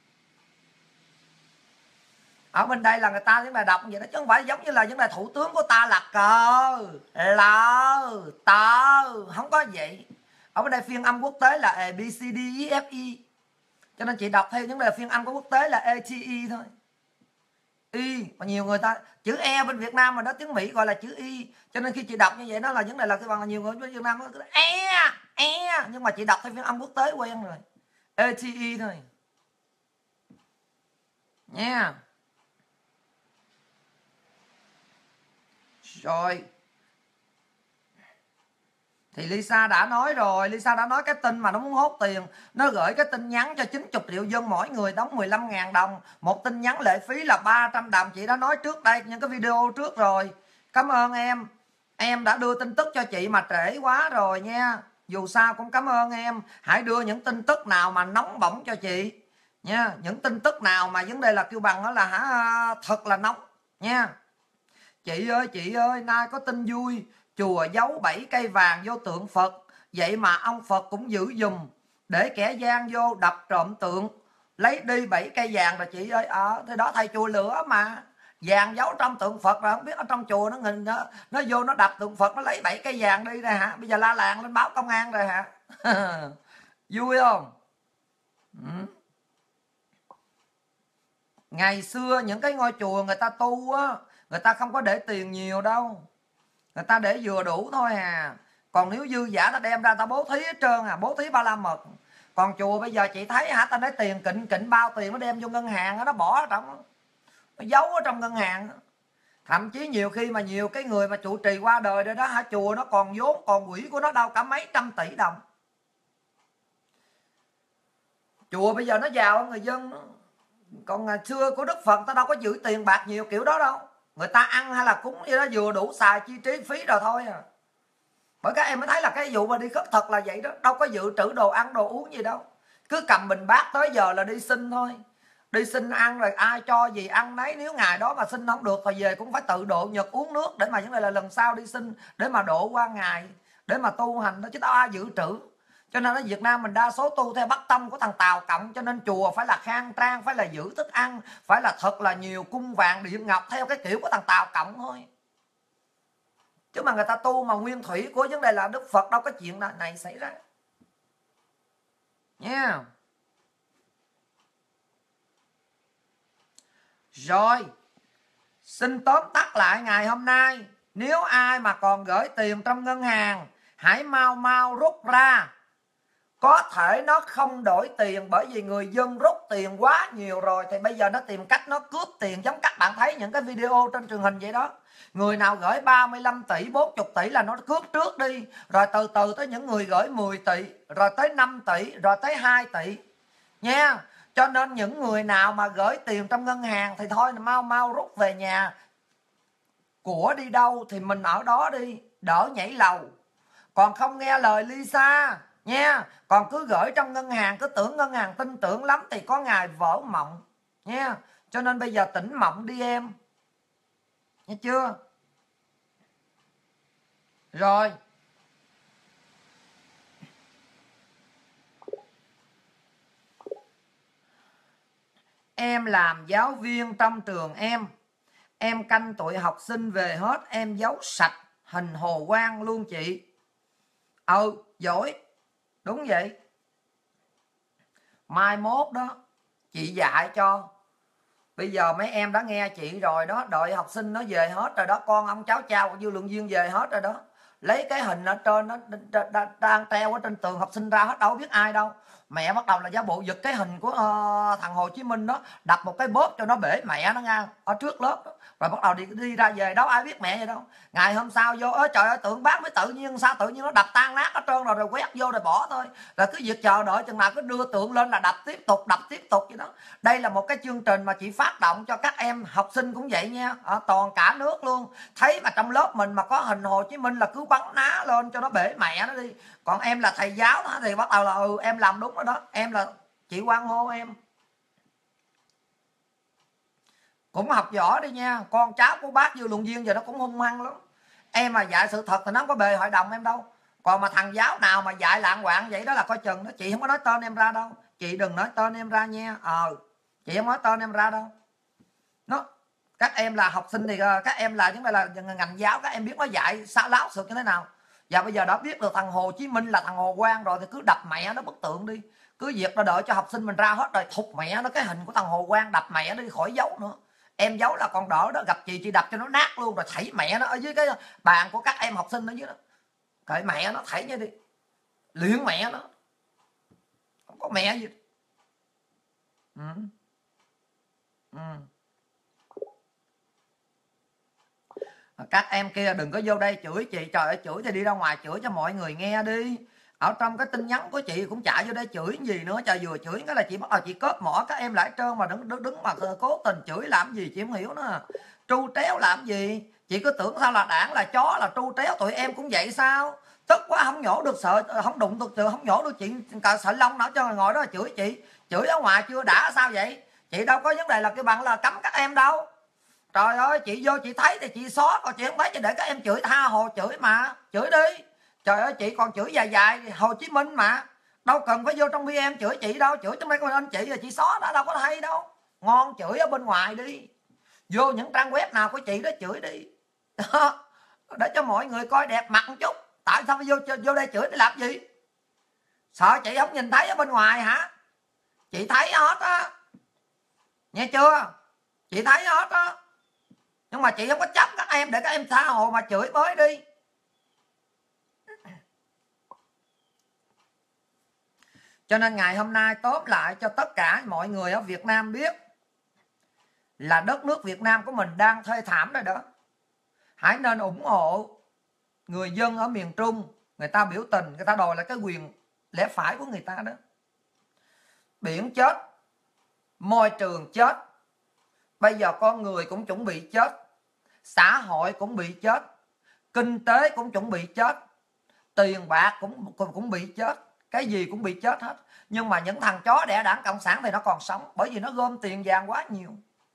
Ở bên đây là người ta những bài đọc như vậy đó, chứ không phải giống như là những bài thủ tướng của ta là cờ, lờ, tờ, không có vậy. Ở bên đây phiên âm quốc tế là A, B, C, D, E, F, E. Cho nên chị đọc theo những bài phiên âm của quốc tế là ATE thôi. Y, và nhiều người ta chữ E bên Việt Nam mà đó tiếng Mỹ gọi là chữ Y. Cho nên khi chị đọc như vậy nó là vấn đề là cái bằng là nhiều người bên Việt Nam nó E, nhưng mà chị đọc theo phiên âm quốc tế quen rồi, ATE thôi nha. Yeah. Rồi thì Lisa đã nói rồi, Lisa đã nói cái tin mà nó muốn hốt tiền, nó gửi cái tin nhắn cho 90 triệu dân, mỗi người đóng 15.000 đồng. Một tin nhắn lệ phí là 300 đồng. Chị đã nói trước đây những cái video trước rồi. Cảm ơn em đã đưa tin tức cho chị mà trễ quá rồi nha. Dù sao cũng cảm ơn em. Hãy đưa những tin tức nào mà nóng bỏng cho chị nha. Những tin tức nào mà vấn đề là kêu bằng đó là thật là nóng nha. Chị ơi nay có tin vui, chùa giấu 7 cây vàng vô tượng Phật, vậy mà ông Phật cũng giữ dùm, để kẻ gian vô đập trộm tượng lấy đi 7 cây vàng. Rồi chị ơi thế đó thầy chùa lửa mà, vàng giấu trong tượng Phật rồi không biết ở trong chùa nó vô nó đập tượng Phật nó lấy 7 cây vàng đi rồi hả? Bây giờ la làng lên báo công an rồi hả? Vui không? Ngày xưa những cái ngôi chùa người ta tu á, người ta không có để tiền nhiều đâu, người ta để vừa đủ thôi à. Còn nếu dư giả ta đem ra ta bố thí hết trơn à, bố thí ba la mật. Còn chùa bây giờ chị thấy hả, ta lấy tiền kịnh bao tiền nó đem vô ngân hàng, nó bỏ ở trong, nó giấu ở trong ngân hàng. Thậm chí nhiều khi mà nhiều cái người mà trụ trì qua đời rồi đó hả, chùa nó còn vốn còn quỹ của nó đâu cả mấy trăm tỷ đồng. Chùa bây giờ nó giàu hơn người dân. Còn ngày xưa của Đức Phật ta đâu có giữ tiền bạc nhiều kiểu đó đâu, người ta ăn hay là cúng gì đó vừa đủ xài chi trí phí rồi thôi à. Bởi các em mới thấy là cái vụ mà đi khất thực là vậy đó, đâu có dự trữ đồ ăn đồ uống gì đâu, cứ cầm bình bát tới giờ là đi xin thôi, đi xin ăn rồi ai cho gì ăn nấy. Nếu ngày đó mà xin không được thì về cũng phải tự độ nhật uống nước để mà những này là lần sau đi xin để mà độ qua ngày để mà tu hành đó, chứ tao ai dự trữ. Cho nên ở Việt Nam mình đa số tu theo Bắc Tông của thằng Tàu Cộng, cho nên chùa phải là khang trang, phải là giữ thức ăn, phải là thật là nhiều cung vàng điện ngọc theo cái kiểu của thằng Tàu Cộng thôi. Chứ mà người ta tu mà nguyên thủy của vấn đề là Đức Phật đâu có chuyện này xảy ra nha. Rồi, xin tóm tắt lại ngày hôm nay, nếu ai mà còn gửi tiền trong ngân hàng, hãy mau mau rút ra. Có thể nó không đổi tiền bởi vì người dân rút tiền quá nhiều rồi, thì bây giờ nó tìm cách nó cướp tiền, giống các bạn thấy những cái video trên truyền hình vậy đó. Người nào gửi 35 tỷ, 40 tỷ là nó cướp trước đi, rồi từ từ tới những người gửi 10 tỷ, rồi tới 5 tỷ, rồi tới 2 tỷ nha. Cho nên những người nào mà gửi tiền trong ngân hàng thì thôi mau mau rút về nhà. Của đi đâu thì mình ở đó đi, đỡ nhảy lầu. Còn không nghe lời Lisa nha, còn cứ gửi trong ngân hàng, cứ tưởng ngân hàng tin tưởng lắm thì có ngày vỡ mộng nha. Cho nên bây giờ tỉnh mộng đi em, nghe chưa? Rồi, em làm giáo viên trong trường em canh tụi học sinh về hết, em giấu sạch hình hồ quang luôn chị. Giỏi, đúng vậy. Mai mốt đó chị dạy cho. Bây giờ mấy em đã nghe chị rồi đó, đợi học sinh nó về hết rồi đó, con ông cháu cha của dư luận viên về hết rồi đó. Lấy cái hình ở trên nó đang treo ở trên tường, học sinh ra hết đâu biết ai đâu. Mẹ bắt đầu là giả bộ giật cái hình của thằng Hồ Chí Minh đó, đập một cái bóp cho nó bể mẹ nó nha, ở trước lớp đó. Rồi bắt đầu đi ra về, đâu ai biết mẹ vậy đâu. Ngày hôm sau vô, trời ơi tưởng bác mới tự nhiên sao tự nhiên nó đập tan nát hết trơn rồi quét vô rồi bỏ thôi. Là cứ việc chờ đợi chừng nào cứ đưa tượng lên là đập tiếp tục vậy đó. Đây là một cái chương trình mà chị phát động cho các em học sinh cũng vậy nha, ở toàn cả nước luôn. Thấy mà trong lớp mình mà có hình Hồ Chí Minh là cứ bắn ná lên cho nó bể mẹ nó đi. Còn em là thầy giáo đó thì bắt đầu là em làm đúng rồi đó, em là chị Quang hô em cũng học giỏi đi nha. Con cháu của bác dư luận viên giờ nó cũng hung hăng lắm. Em mà dạy sự thật thì nó không có bề hội đồng em đâu. Còn mà thằng giáo nào mà dạy lạng quạng vậy đó là coi chừng đó. Chị không có nói tên em ra đâu, chị đừng nói tên em ra nha. Chị không nói tên em ra đâu. Nó các em là học sinh thì các em là chúng ta là ngành giáo, các em biết nó dạy sao láo sự như thế nào. Và bây giờ đã biết được thằng Hồ Chí Minh là thằng Hồ Quang rồi thì cứ đập mẹ nó bức tượng đi. Cứ việc là đợi cho học sinh mình ra hết rồi thục mẹ nó cái hình của thằng Hồ Quang, đập mẹ nó đi khỏi giấu nữa. Em giấu là còn đỡ đó, gặp chị đập cho nó nát luôn, rồi thảy mẹ nó ở dưới cái bàn của các em học sinh ở dưới đó. Cởi mẹ nó thảy nha đi, luyện mẹ nó, không có mẹ gì. Ừ. Ừ. Các em kia đừng có vô đây chửi chị, trời ơi chửi thì đi ra ngoài chửi cho mọi người nghe đi. Ở trong cái tin nhắn của chị cũng chạy vô đây chửi gì nữa, trời, vừa chửi cái là chị bắt đầu chị cóp mỏ các em lại trơn, mà đứng mà cố tình chửi làm gì chị không hiểu nữa. Tru tréo làm gì? Chị cứ tưởng sao là đảng là chó là tru tréo, tụi em cũng vậy sao? Tức quá không nhổ được, sợ không đụng được, không nhổ được chị cả sợi lông nào cho ngồi đó chửi chị. Chửi ở ngoài chưa đã sao vậy? Chị đâu có vấn đề là cái bạn là cấm các em đâu. Trời ơi chị vô chị thấy thì chị xóa, còn chị không thấy thì để các em chửi, tha hồ chửi mà, chửi đi. Trời ơi chị còn chửi dài dài Hồ Chí Minh mà, đâu cần phải vô trong VM chửi chị đâu, chửi trong đây con anh chị rồi chị xóa đã đâu có hay đâu. Ngon chửi ở bên ngoài đi, vô những trang web nào của chị đó chửi đi đó, để cho mọi người coi đẹp mặt một chút. Tại sao phải vô đây chửi để làm gì? Sợ chị không nhìn thấy ở bên ngoài hả? Chị thấy hết á, nghe chưa? Chị thấy hết á, nhưng mà chị không có chấp các em để các em tha hồ mà chửi bới đi. Cho nên ngày hôm nay tóm lại cho tất cả mọi người ở Việt Nam biết là đất nước Việt Nam của mình đang thê thảm rồi đó. Hãy nên ủng hộ người dân ở miền Trung, người ta biểu tình, người ta đòi lại cái quyền lẽ phải của người ta đó. Biển chết, môi trường chết, bây giờ con người cũng chuẩn bị chết, xã hội cũng bị chết, kinh tế cũng chuẩn bị chết, tiền bạc cũng bị chết, cái gì cũng bị chết hết. Nhưng mà những thằng chó đẻ đảng Cộng sản thì nó còn sống, bởi vì nó gom tiền vàng quá nhiều.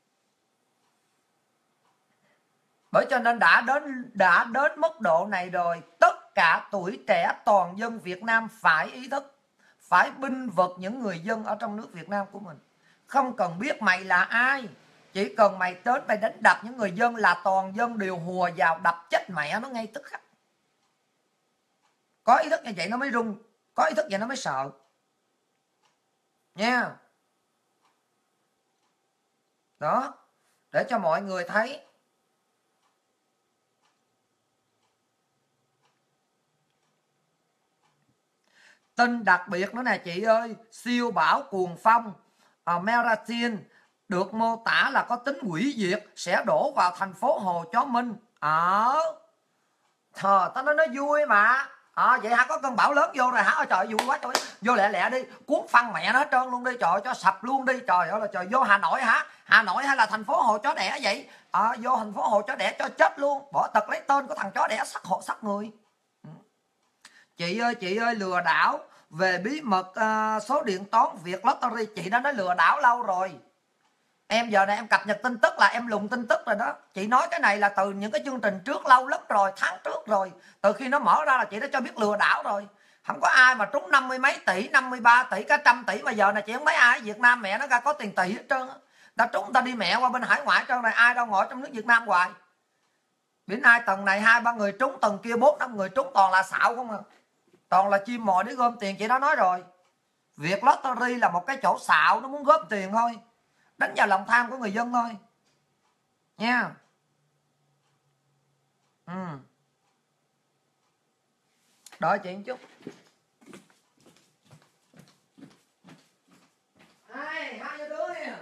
Bởi cho nên đã đến mức độ này rồi, tất cả tuổi trẻ toàn dân Việt Nam phải ý thức, phải binh vực những người dân ở trong nước Việt Nam của mình. Không cần biết mày là ai, chỉ cần mày đến mày đánh đập những người dân là toàn dân đều hùa vào đập chết mẹ nó ngay tức khắc. Có ý thức như vậy nó mới rung, có ý thức vậy nó mới sợ nha. Đó, để cho mọi người thấy. Tin đặc biệt nữa nè chị ơi, siêu bão cuồng phong Meratin được mô tả là có tính hủy diệt sẽ đổ vào thành phố Hồ Chí Minh. Tao nói nó vui mà. Vậy hả, có cơn bão lớn vô rồi hả? Ôi trời, vui quá trời. Vô lẹ lẹ đi, cuốn phăng mẹ nó hết trơn luôn đi, trời, cho sập luôn đi. Trời ơi là trời, vô Hà Nội hả? Hà Nội hay là thành phố Hồ chó đẻ vậy? Vô thành phố Hồ chó đẻ cho chết luôn, bỏ tật lấy tên của thằng chó đẻ sắc hộ sắc người. Chị ơi, lừa đảo về bí mật số điện toán Việt Lottery, chị đã nói lừa đảo lâu rồi. Em giờ này em cập nhật tin tức là em lùng tin tức rồi đó. Chị nói cái này là từ những cái chương trình trước lâu lắm rồi, tháng trước rồi. Từ khi nó mở ra là chị đã cho biết lừa đảo rồi. Không có ai mà trúng 50 mấy tỷ, 53 tỷ, cả 100 tỷ mà giờ này chị không thấy ai ở Việt Nam mẹ nó ra có tiền tỷ hết trơn á. Ta trúng ta đi mẹ qua bên hải ngoại hết trơn này, ai đâu ngồi trong nước Việt Nam hoài. Biển hai tầng này 2-3 người trúng, tầng kia 4-5 người trúng, toàn là xạo không à. Toàn là chim mồi để gom tiền, chị đã nói rồi. Việt Lottery là một cái chỗ xạo, nó muốn góp tiền thôi, đánh vào lòng tham của người dân thôi nha. Đợi chị một chút. Hey, how you doing?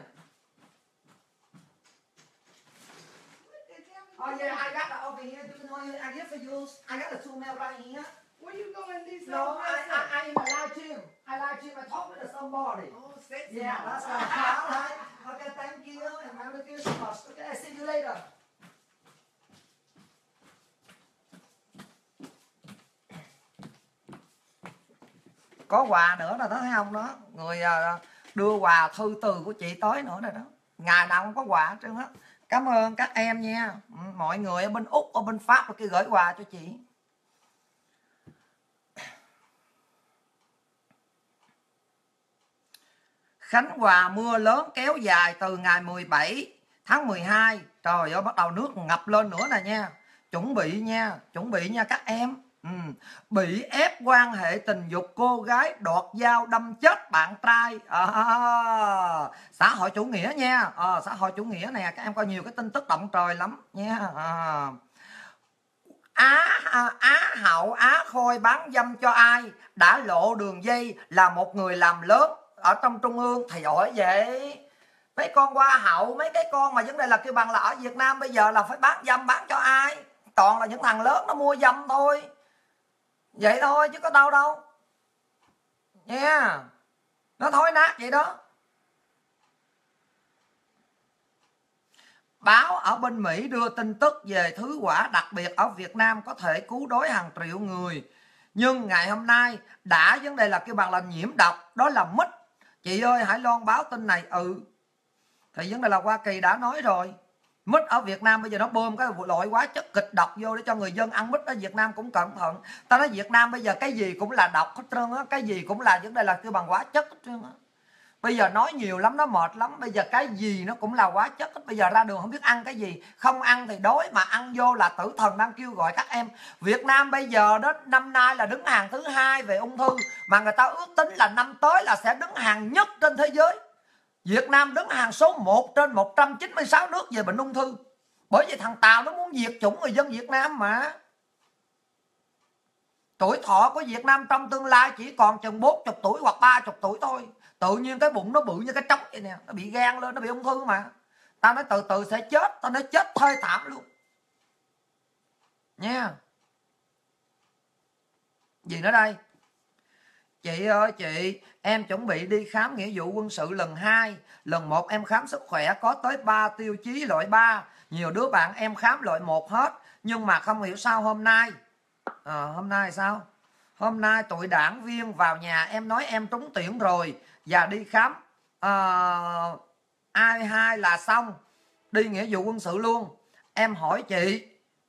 Oh yeah, I got it over here. You know, I give for you. I got the 2 mail right here. Where you going these days? No, I in my live stream. I live stream. I talk with somebody. Oh, sexy. Yeah, that's right. Okay, thank you, and Merry Christmas. Okay, see you later. Có quà nữa là thấy không đó, người đưa quà thư từ của chị tới nữa rồi đó, ngày nào cũng có quà hết trơn á. Cảm ơn các em nha, mọi người ở bên Úc, ở bên Pháp rồi kia gửi quà cho chị. Khánh Hòa mưa lớn kéo dài từ ngày 17 tháng 12. Trời ơi, bắt đầu nước ngập lên nữa nè nha. Chuẩn bị nha các em. Bị ép quan hệ tình dục, cô gái đoạt dao đâm chết bạn trai. Xã hội chủ nghĩa nha. Xã hội chủ nghĩa nè, các em coi nhiều cái tin tức động trời lắm nha. Á hậu Á Khôi bán dâm cho ai, đã lộ đường dây là một người làm lớn ở trong trung ương. Thì giỏi vậy, mấy con hoa hậu, mấy cái con mà vấn đề là kêu bằng là ở Việt Nam bây giờ là phải bán dâm, bán cho ai? Toàn là những thằng lớn nó mua dâm thôi, vậy thôi chứ có đâu nha. Nó thối nát vậy đó. Báo ở bên Mỹ đưa tin tức về thứ quả đặc biệt ở Việt Nam có thể cứu đói hàng triệu người. Nhưng ngày hôm nay đã vấn đề là kêu bằng là nhiễm độc, đó là mít. Chị ơi hãy loan báo tin này. Thì vấn đề là Hoa Kỳ đã nói rồi, mít ở Việt Nam bây giờ nó bơm cái loại hóa chất kịch độc vô để cho người dân ăn mít. Ở Việt Nam cũng cẩn thận. Ta nói Việt Nam bây giờ cái gì cũng là độc hết trơn á, cái gì cũng là vấn đề là kêu bằng hóa chất hết trơn á. Bây giờ nói nhiều lắm nó mệt lắm. Bây giờ cái gì nó cũng là hóa chất hết. Bây giờ ra đường không biết ăn cái gì, không ăn thì đói, mà ăn vô là tử thần đang kêu gọi các em. Việt Nam bây giờ đó, năm nay là đứng hàng thứ 2 về ung thư, mà người ta ước tính là năm tới là sẽ đứng hàng nhất trên thế giới. Việt Nam đứng hàng số 1 trên 196 nước về bệnh ung thư. Bởi vì thằng Tàu nó muốn diệt chủng người dân Việt Nam mà. Tuổi thọ của Việt Nam trong tương lai chỉ còn chừng 40 tuổi hoặc 30 tuổi thôi. Tự nhiên cái bụng nó bự như cái trống vậy nè, nó bị gan lên, nó bị ung thư mà. Tao nói từ từ sẽ chết, tao nói chết thê thảm luôn nha. Gì nữa đây? Chị ơi chị, em chuẩn bị đi khám nghĩa vụ quân sự lần 2. Lần 1 em khám sức khỏe có tới 3 tiêu chí loại 3. Nhiều đứa bạn em khám loại 1 hết. Nhưng mà không hiểu sao hôm nay hôm nay sao? Hôm nay tụi đảng viên vào nhà em nói em trúng tuyển rồi và đi khám ai là xong, đi nghĩa vụ quân sự luôn. Em hỏi chị,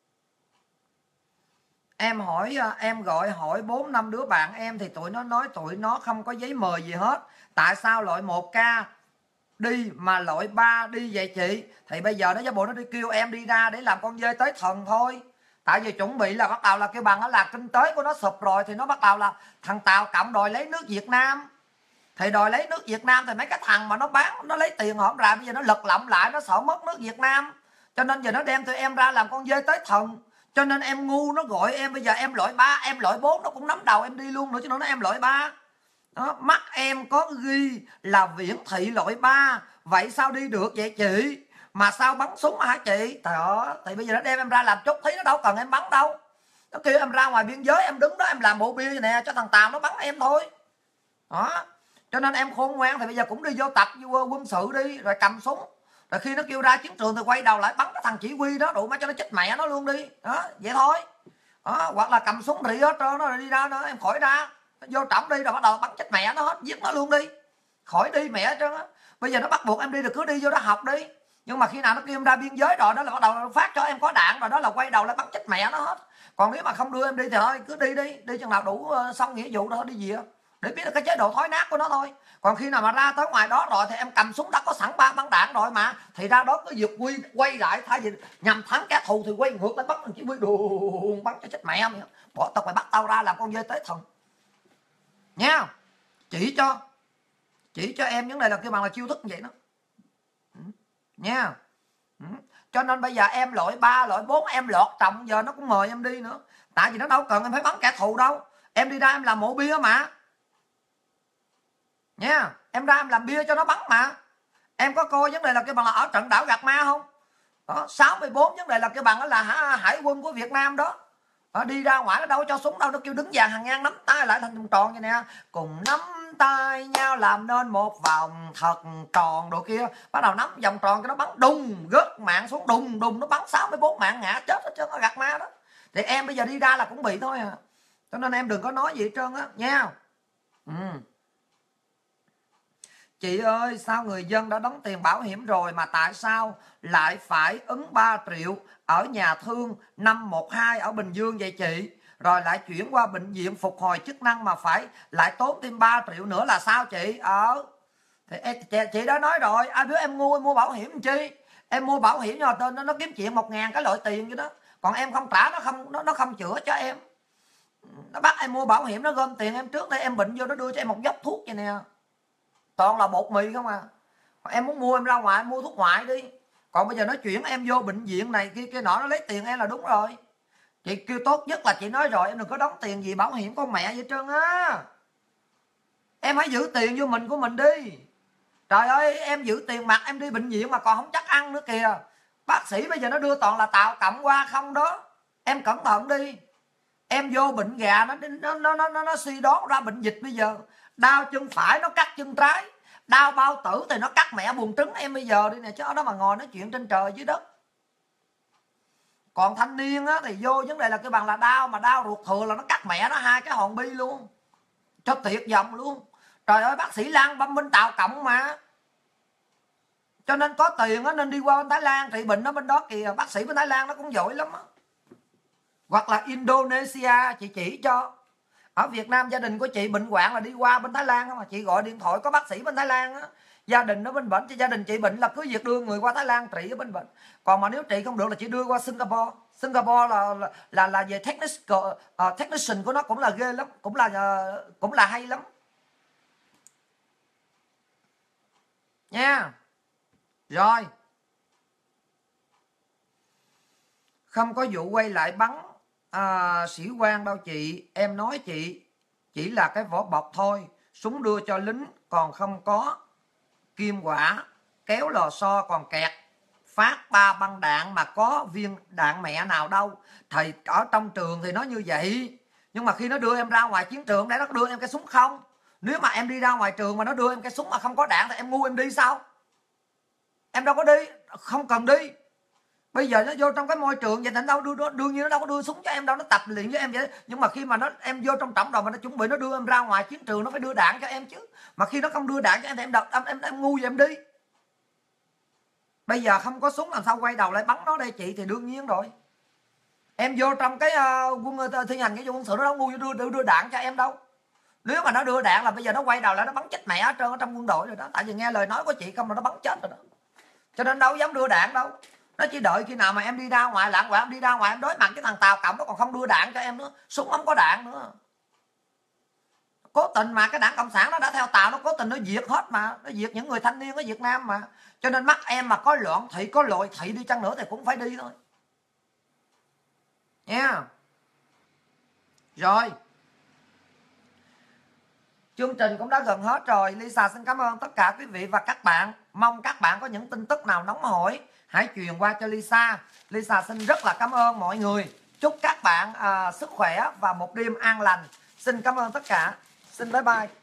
em gọi hỏi 4-5 đứa bạn em thì tụi nó nói tụi nó không có giấy mời gì hết. Tại sao loại 1K đi mà loại 3 đi vậy chị? Thì bây giờ nó giả bộ nó đi kêu em đi ra để làm con dê tới thần thôi. Tại vì chuẩn bị là bắt đầu là kêu bằng là kinh tế của nó sụp rồi, thì nó bắt đầu là thằng Tàu cộng đòi lấy nước Việt Nam. Thì đòi lấy nước Việt Nam thì mấy cái thằng mà nó bán, nó lấy tiền họ ra, bây giờ nó lật lọng lại, nó sợ mất nước Việt Nam, cho nên giờ nó đem tụi em ra làm con dơi tới thần. Cho nên em ngu, nó gọi em bây giờ em loại 3, em loại 4 nó cũng nắm đầu em đi luôn nữa, chứ nó nói em loại 3. Đó, mắt em có ghi là Viễn Thị loại 3, vậy sao đi được vậy chị? Mà sao bắn súng hả chị? Đó, thì bây giờ nó đem em ra làm chốt thí, nó đâu cần em bắn đâu. Nó kêu em ra ngoài biên giới, em đứng đó em làm bộ bia nè, cho thằng Tàu nó bắn em thôi. Đó, cho nên em khôn ngoan thì bây giờ cũng đi vô tập vô quân sự đi, rồi cầm súng, rồi khi nó kêu ra chiến trường thì quay đầu lại bắn cái thằng chỉ huy đó, đủ má cho nó chết mẹ nó luôn đi. Đó, vậy thôi. Đó, hoặc là cầm súng rỉ hết trơn nó rồi đi ra nữa, em khỏi ra, vô trọng đi rồi bắt đầu bắn chết mẹ nó hết, giết nó luôn đi, khỏi đi mẹ hết trơn á. Bây giờ nó bắt buộc em đi, được cứ đi vô đó học đi, nhưng mà khi nào nó kêu em ra biên giới rồi đó là bắt đầu phát cho em có đạn rồi, đó là quay đầu lại bắn chết mẹ nó hết. Còn nếu mà không đưa em đi thì thôi cứ đi đi chừng nào đủ xong nghĩa vụ đó đi về, để biết được cái chế độ thói nát của nó thôi. Còn khi nào mà ra tới ngoài đó rồi thì em cầm súng đã có sẵn 3 bắn đạn rồi mà, thì ra đó cứ việc quay lại, thay vì nhằm thắng kẻ thù thì quay ngược lại bắn thằng chỉ huy đùn, bắn cho chết mẹ mày. Bỏ tao, mày bắt tao ra làm con dơi tế thần nha. Chỉ cho em những này là kêu bằng là chiêu thức như vậy đó nha. Cho nên bây giờ em loại 3, loại 4 em lọt trọng giờ nó cũng mời em đi nữa, tại vì nó đâu cần em phải bắn kẻ thù đâu, em đi ra em làm mộ bia mà nha. Em ra em làm bia cho nó bắn mà. Em có coi vấn đề là cái bằng là ở trận đảo Gạc Ma không? Đó, 64 vấn đề là cái bằng đó là hải quân của Việt Nam đó. Đó, đi ra ngoài nó đâu cho súng đâu, nó kêu đứng dàn hàng ngang nắm tay lại thành vòng tròn vậy nè, cùng nắm tay nhau làm nên một vòng thật tròn đồ kia, bắt đầu nắm vòng tròn cho nó bắn đùng, gớt mạng xuống đùng đùng, nó bắn 64 mạng ngã chết hết trơn ở Gạc Ma đó. Thì em bây giờ đi ra là cũng bị thôi à, cho nên em đừng có nói gì hết trơn á nha. Chị ơi, sao người dân đã đóng tiền bảo hiểm rồi mà tại sao lại phải ứng 3 triệu ở nhà thương 512 ở Bình Dương vậy chị? Rồi lại chuyển qua bệnh viện phục hồi chức năng mà phải lại tốn thêm 3 triệu nữa là sao chị? Thì chị đã nói rồi, ai biết em mua bảo hiểm làm chi? Em mua bảo hiểm nhưng mà nó kiếm chuyện 1.000 cái loại tiền vậy đó. Còn em không trả, nó không chữa cho em. Nó bắt em mua bảo hiểm, nó gom tiền em trước đây em bệnh vô, nó đưa cho em một dốc thuốc vậy nè, toàn là bột mì không à. Em muốn mua em ra ngoài em mua thuốc ngoại đi, còn bây giờ nó chuyển em vô bệnh viện này kia nọ, nó lấy tiền em là đúng rồi. Chị kêu tốt nhất là chị nói rồi, em đừng có đóng tiền gì bảo hiểm con mẹ vậy trơn á. Em hãy giữ tiền vô mình của mình đi. Trời ơi, em giữ tiền mặt em đi bệnh viện mà còn không chắc ăn nữa kìa. Bác sĩ bây giờ nó đưa toàn là tạo cộng qua không đó, em cẩn thận đi. Em vô bệnh gà nó suy đoán ra bệnh dịch, bây giờ đau chân phải nó cắt chân trái, đau bao tử thì nó cắt mẹ buồng trứng em bây giờ đi nè, chứ ở đó mà ngồi nói chuyện trên trời dưới đất. Còn thanh niên á thì vô vấn đề là cái bằng là đau, mà đau ruột thừa là nó cắt mẹ nó 2 cái hòn bi luôn, cho tuyệt vọng luôn. Trời ơi, bác sĩ Lan băm bên Tàu Cộng mà, cho nên có tiền á nên đi qua bên Thái Lan trị bệnh ở bên đó kìa. Bác sĩ bên Thái Lan nó cũng giỏi lắm á. Hoặc là Indonesia, chị chỉ cho. Ở Việt Nam gia đình của chị bệnh hoạn là đi qua bên Thái Lan mà, chị gọi điện thoại có bác sĩ bên Thái Lan á, gia đình nó bên bệnh, gia đình chị bệnh là cứ việc đưa người qua Thái Lan trị ở bên bệnh. Còn mà nếu trị không được là chị đưa qua Singapore. Singapore là về technician của nó cũng là ghê lắm, cũng là hay lắm nha. Rồi, không có vụ quay lại bắn sĩ quan đâu chị, em nói chị chỉ là cái vỏ bọc thôi, súng đưa cho lính còn không có kim quả, kéo lò xo còn kẹt, phát 3 băng đạn mà có viên đạn mẹ nào đâu. Thầy ở trong trường thì nó như vậy, nhưng mà khi nó đưa em ra ngoài chiến trường để nó đưa em cái súng không. Nếu mà em đi ra ngoài trường mà nó đưa em cái súng mà không có đạn thì em ngu em đi sao? Em đâu có đi, không cần đi. Bây giờ nó vô trong cái môi trường vậy thì đâu đương nhiên nó đâu có đưa súng cho em đâu, nó tập luyện với em vậy. Nhưng mà khi mà em vô trong trọng rồi mà nó chuẩn bị nó đưa em ra ngoài chiến trường, nó phải đưa đạn cho em chứ. Mà khi nó không đưa đạn cho em thì em ngu vậy em đi. Bây giờ không có súng làm sao quay đầu lại bắn nó đây chị, thì đương nhiên rồi. Em vô trong cái quân thi hành cái quân sự nó đâu ngu đưa đạn cho em đâu. Nếu mà nó đưa đạn là bây giờ nó quay đầu lại nó bắn chết mẹ hết trơn ở trong quân đội rồi đó. Tại vì nghe lời nói của chị không là nó bắn chết rồi đó. Cho nên đâu dám đưa đạn đâu. Nó chỉ đợi khi nào mà em đi ra ngoài lạng quạng, em đi ra ngoài em đối mặt cái thằng Tàu Cộng nó còn không đưa đạn cho em nữa, súng không có đạn nữa. cố tình mà, cái đảng Cộng sản nó đã theo Tàu, nó cố tình nó diệt hết mà, nó diệt những người thanh niên ở Việt Nam mà. Cho nên mắt em mà có loạn thị, có lội thị đi chăng nữa thì cũng phải đi thôi nha. Rồi chương trình cũng đã gần hết rồi. Lisa xin cảm ơn tất cả quý vị và các bạn. Mong các bạn có những tin tức nào nóng hổi hãy truyền qua cho Lisa. Lisa xin rất là cảm ơn mọi người. Chúc các bạn sức khỏe và một đêm an lành. Xin cảm ơn tất cả. Xin bye bye.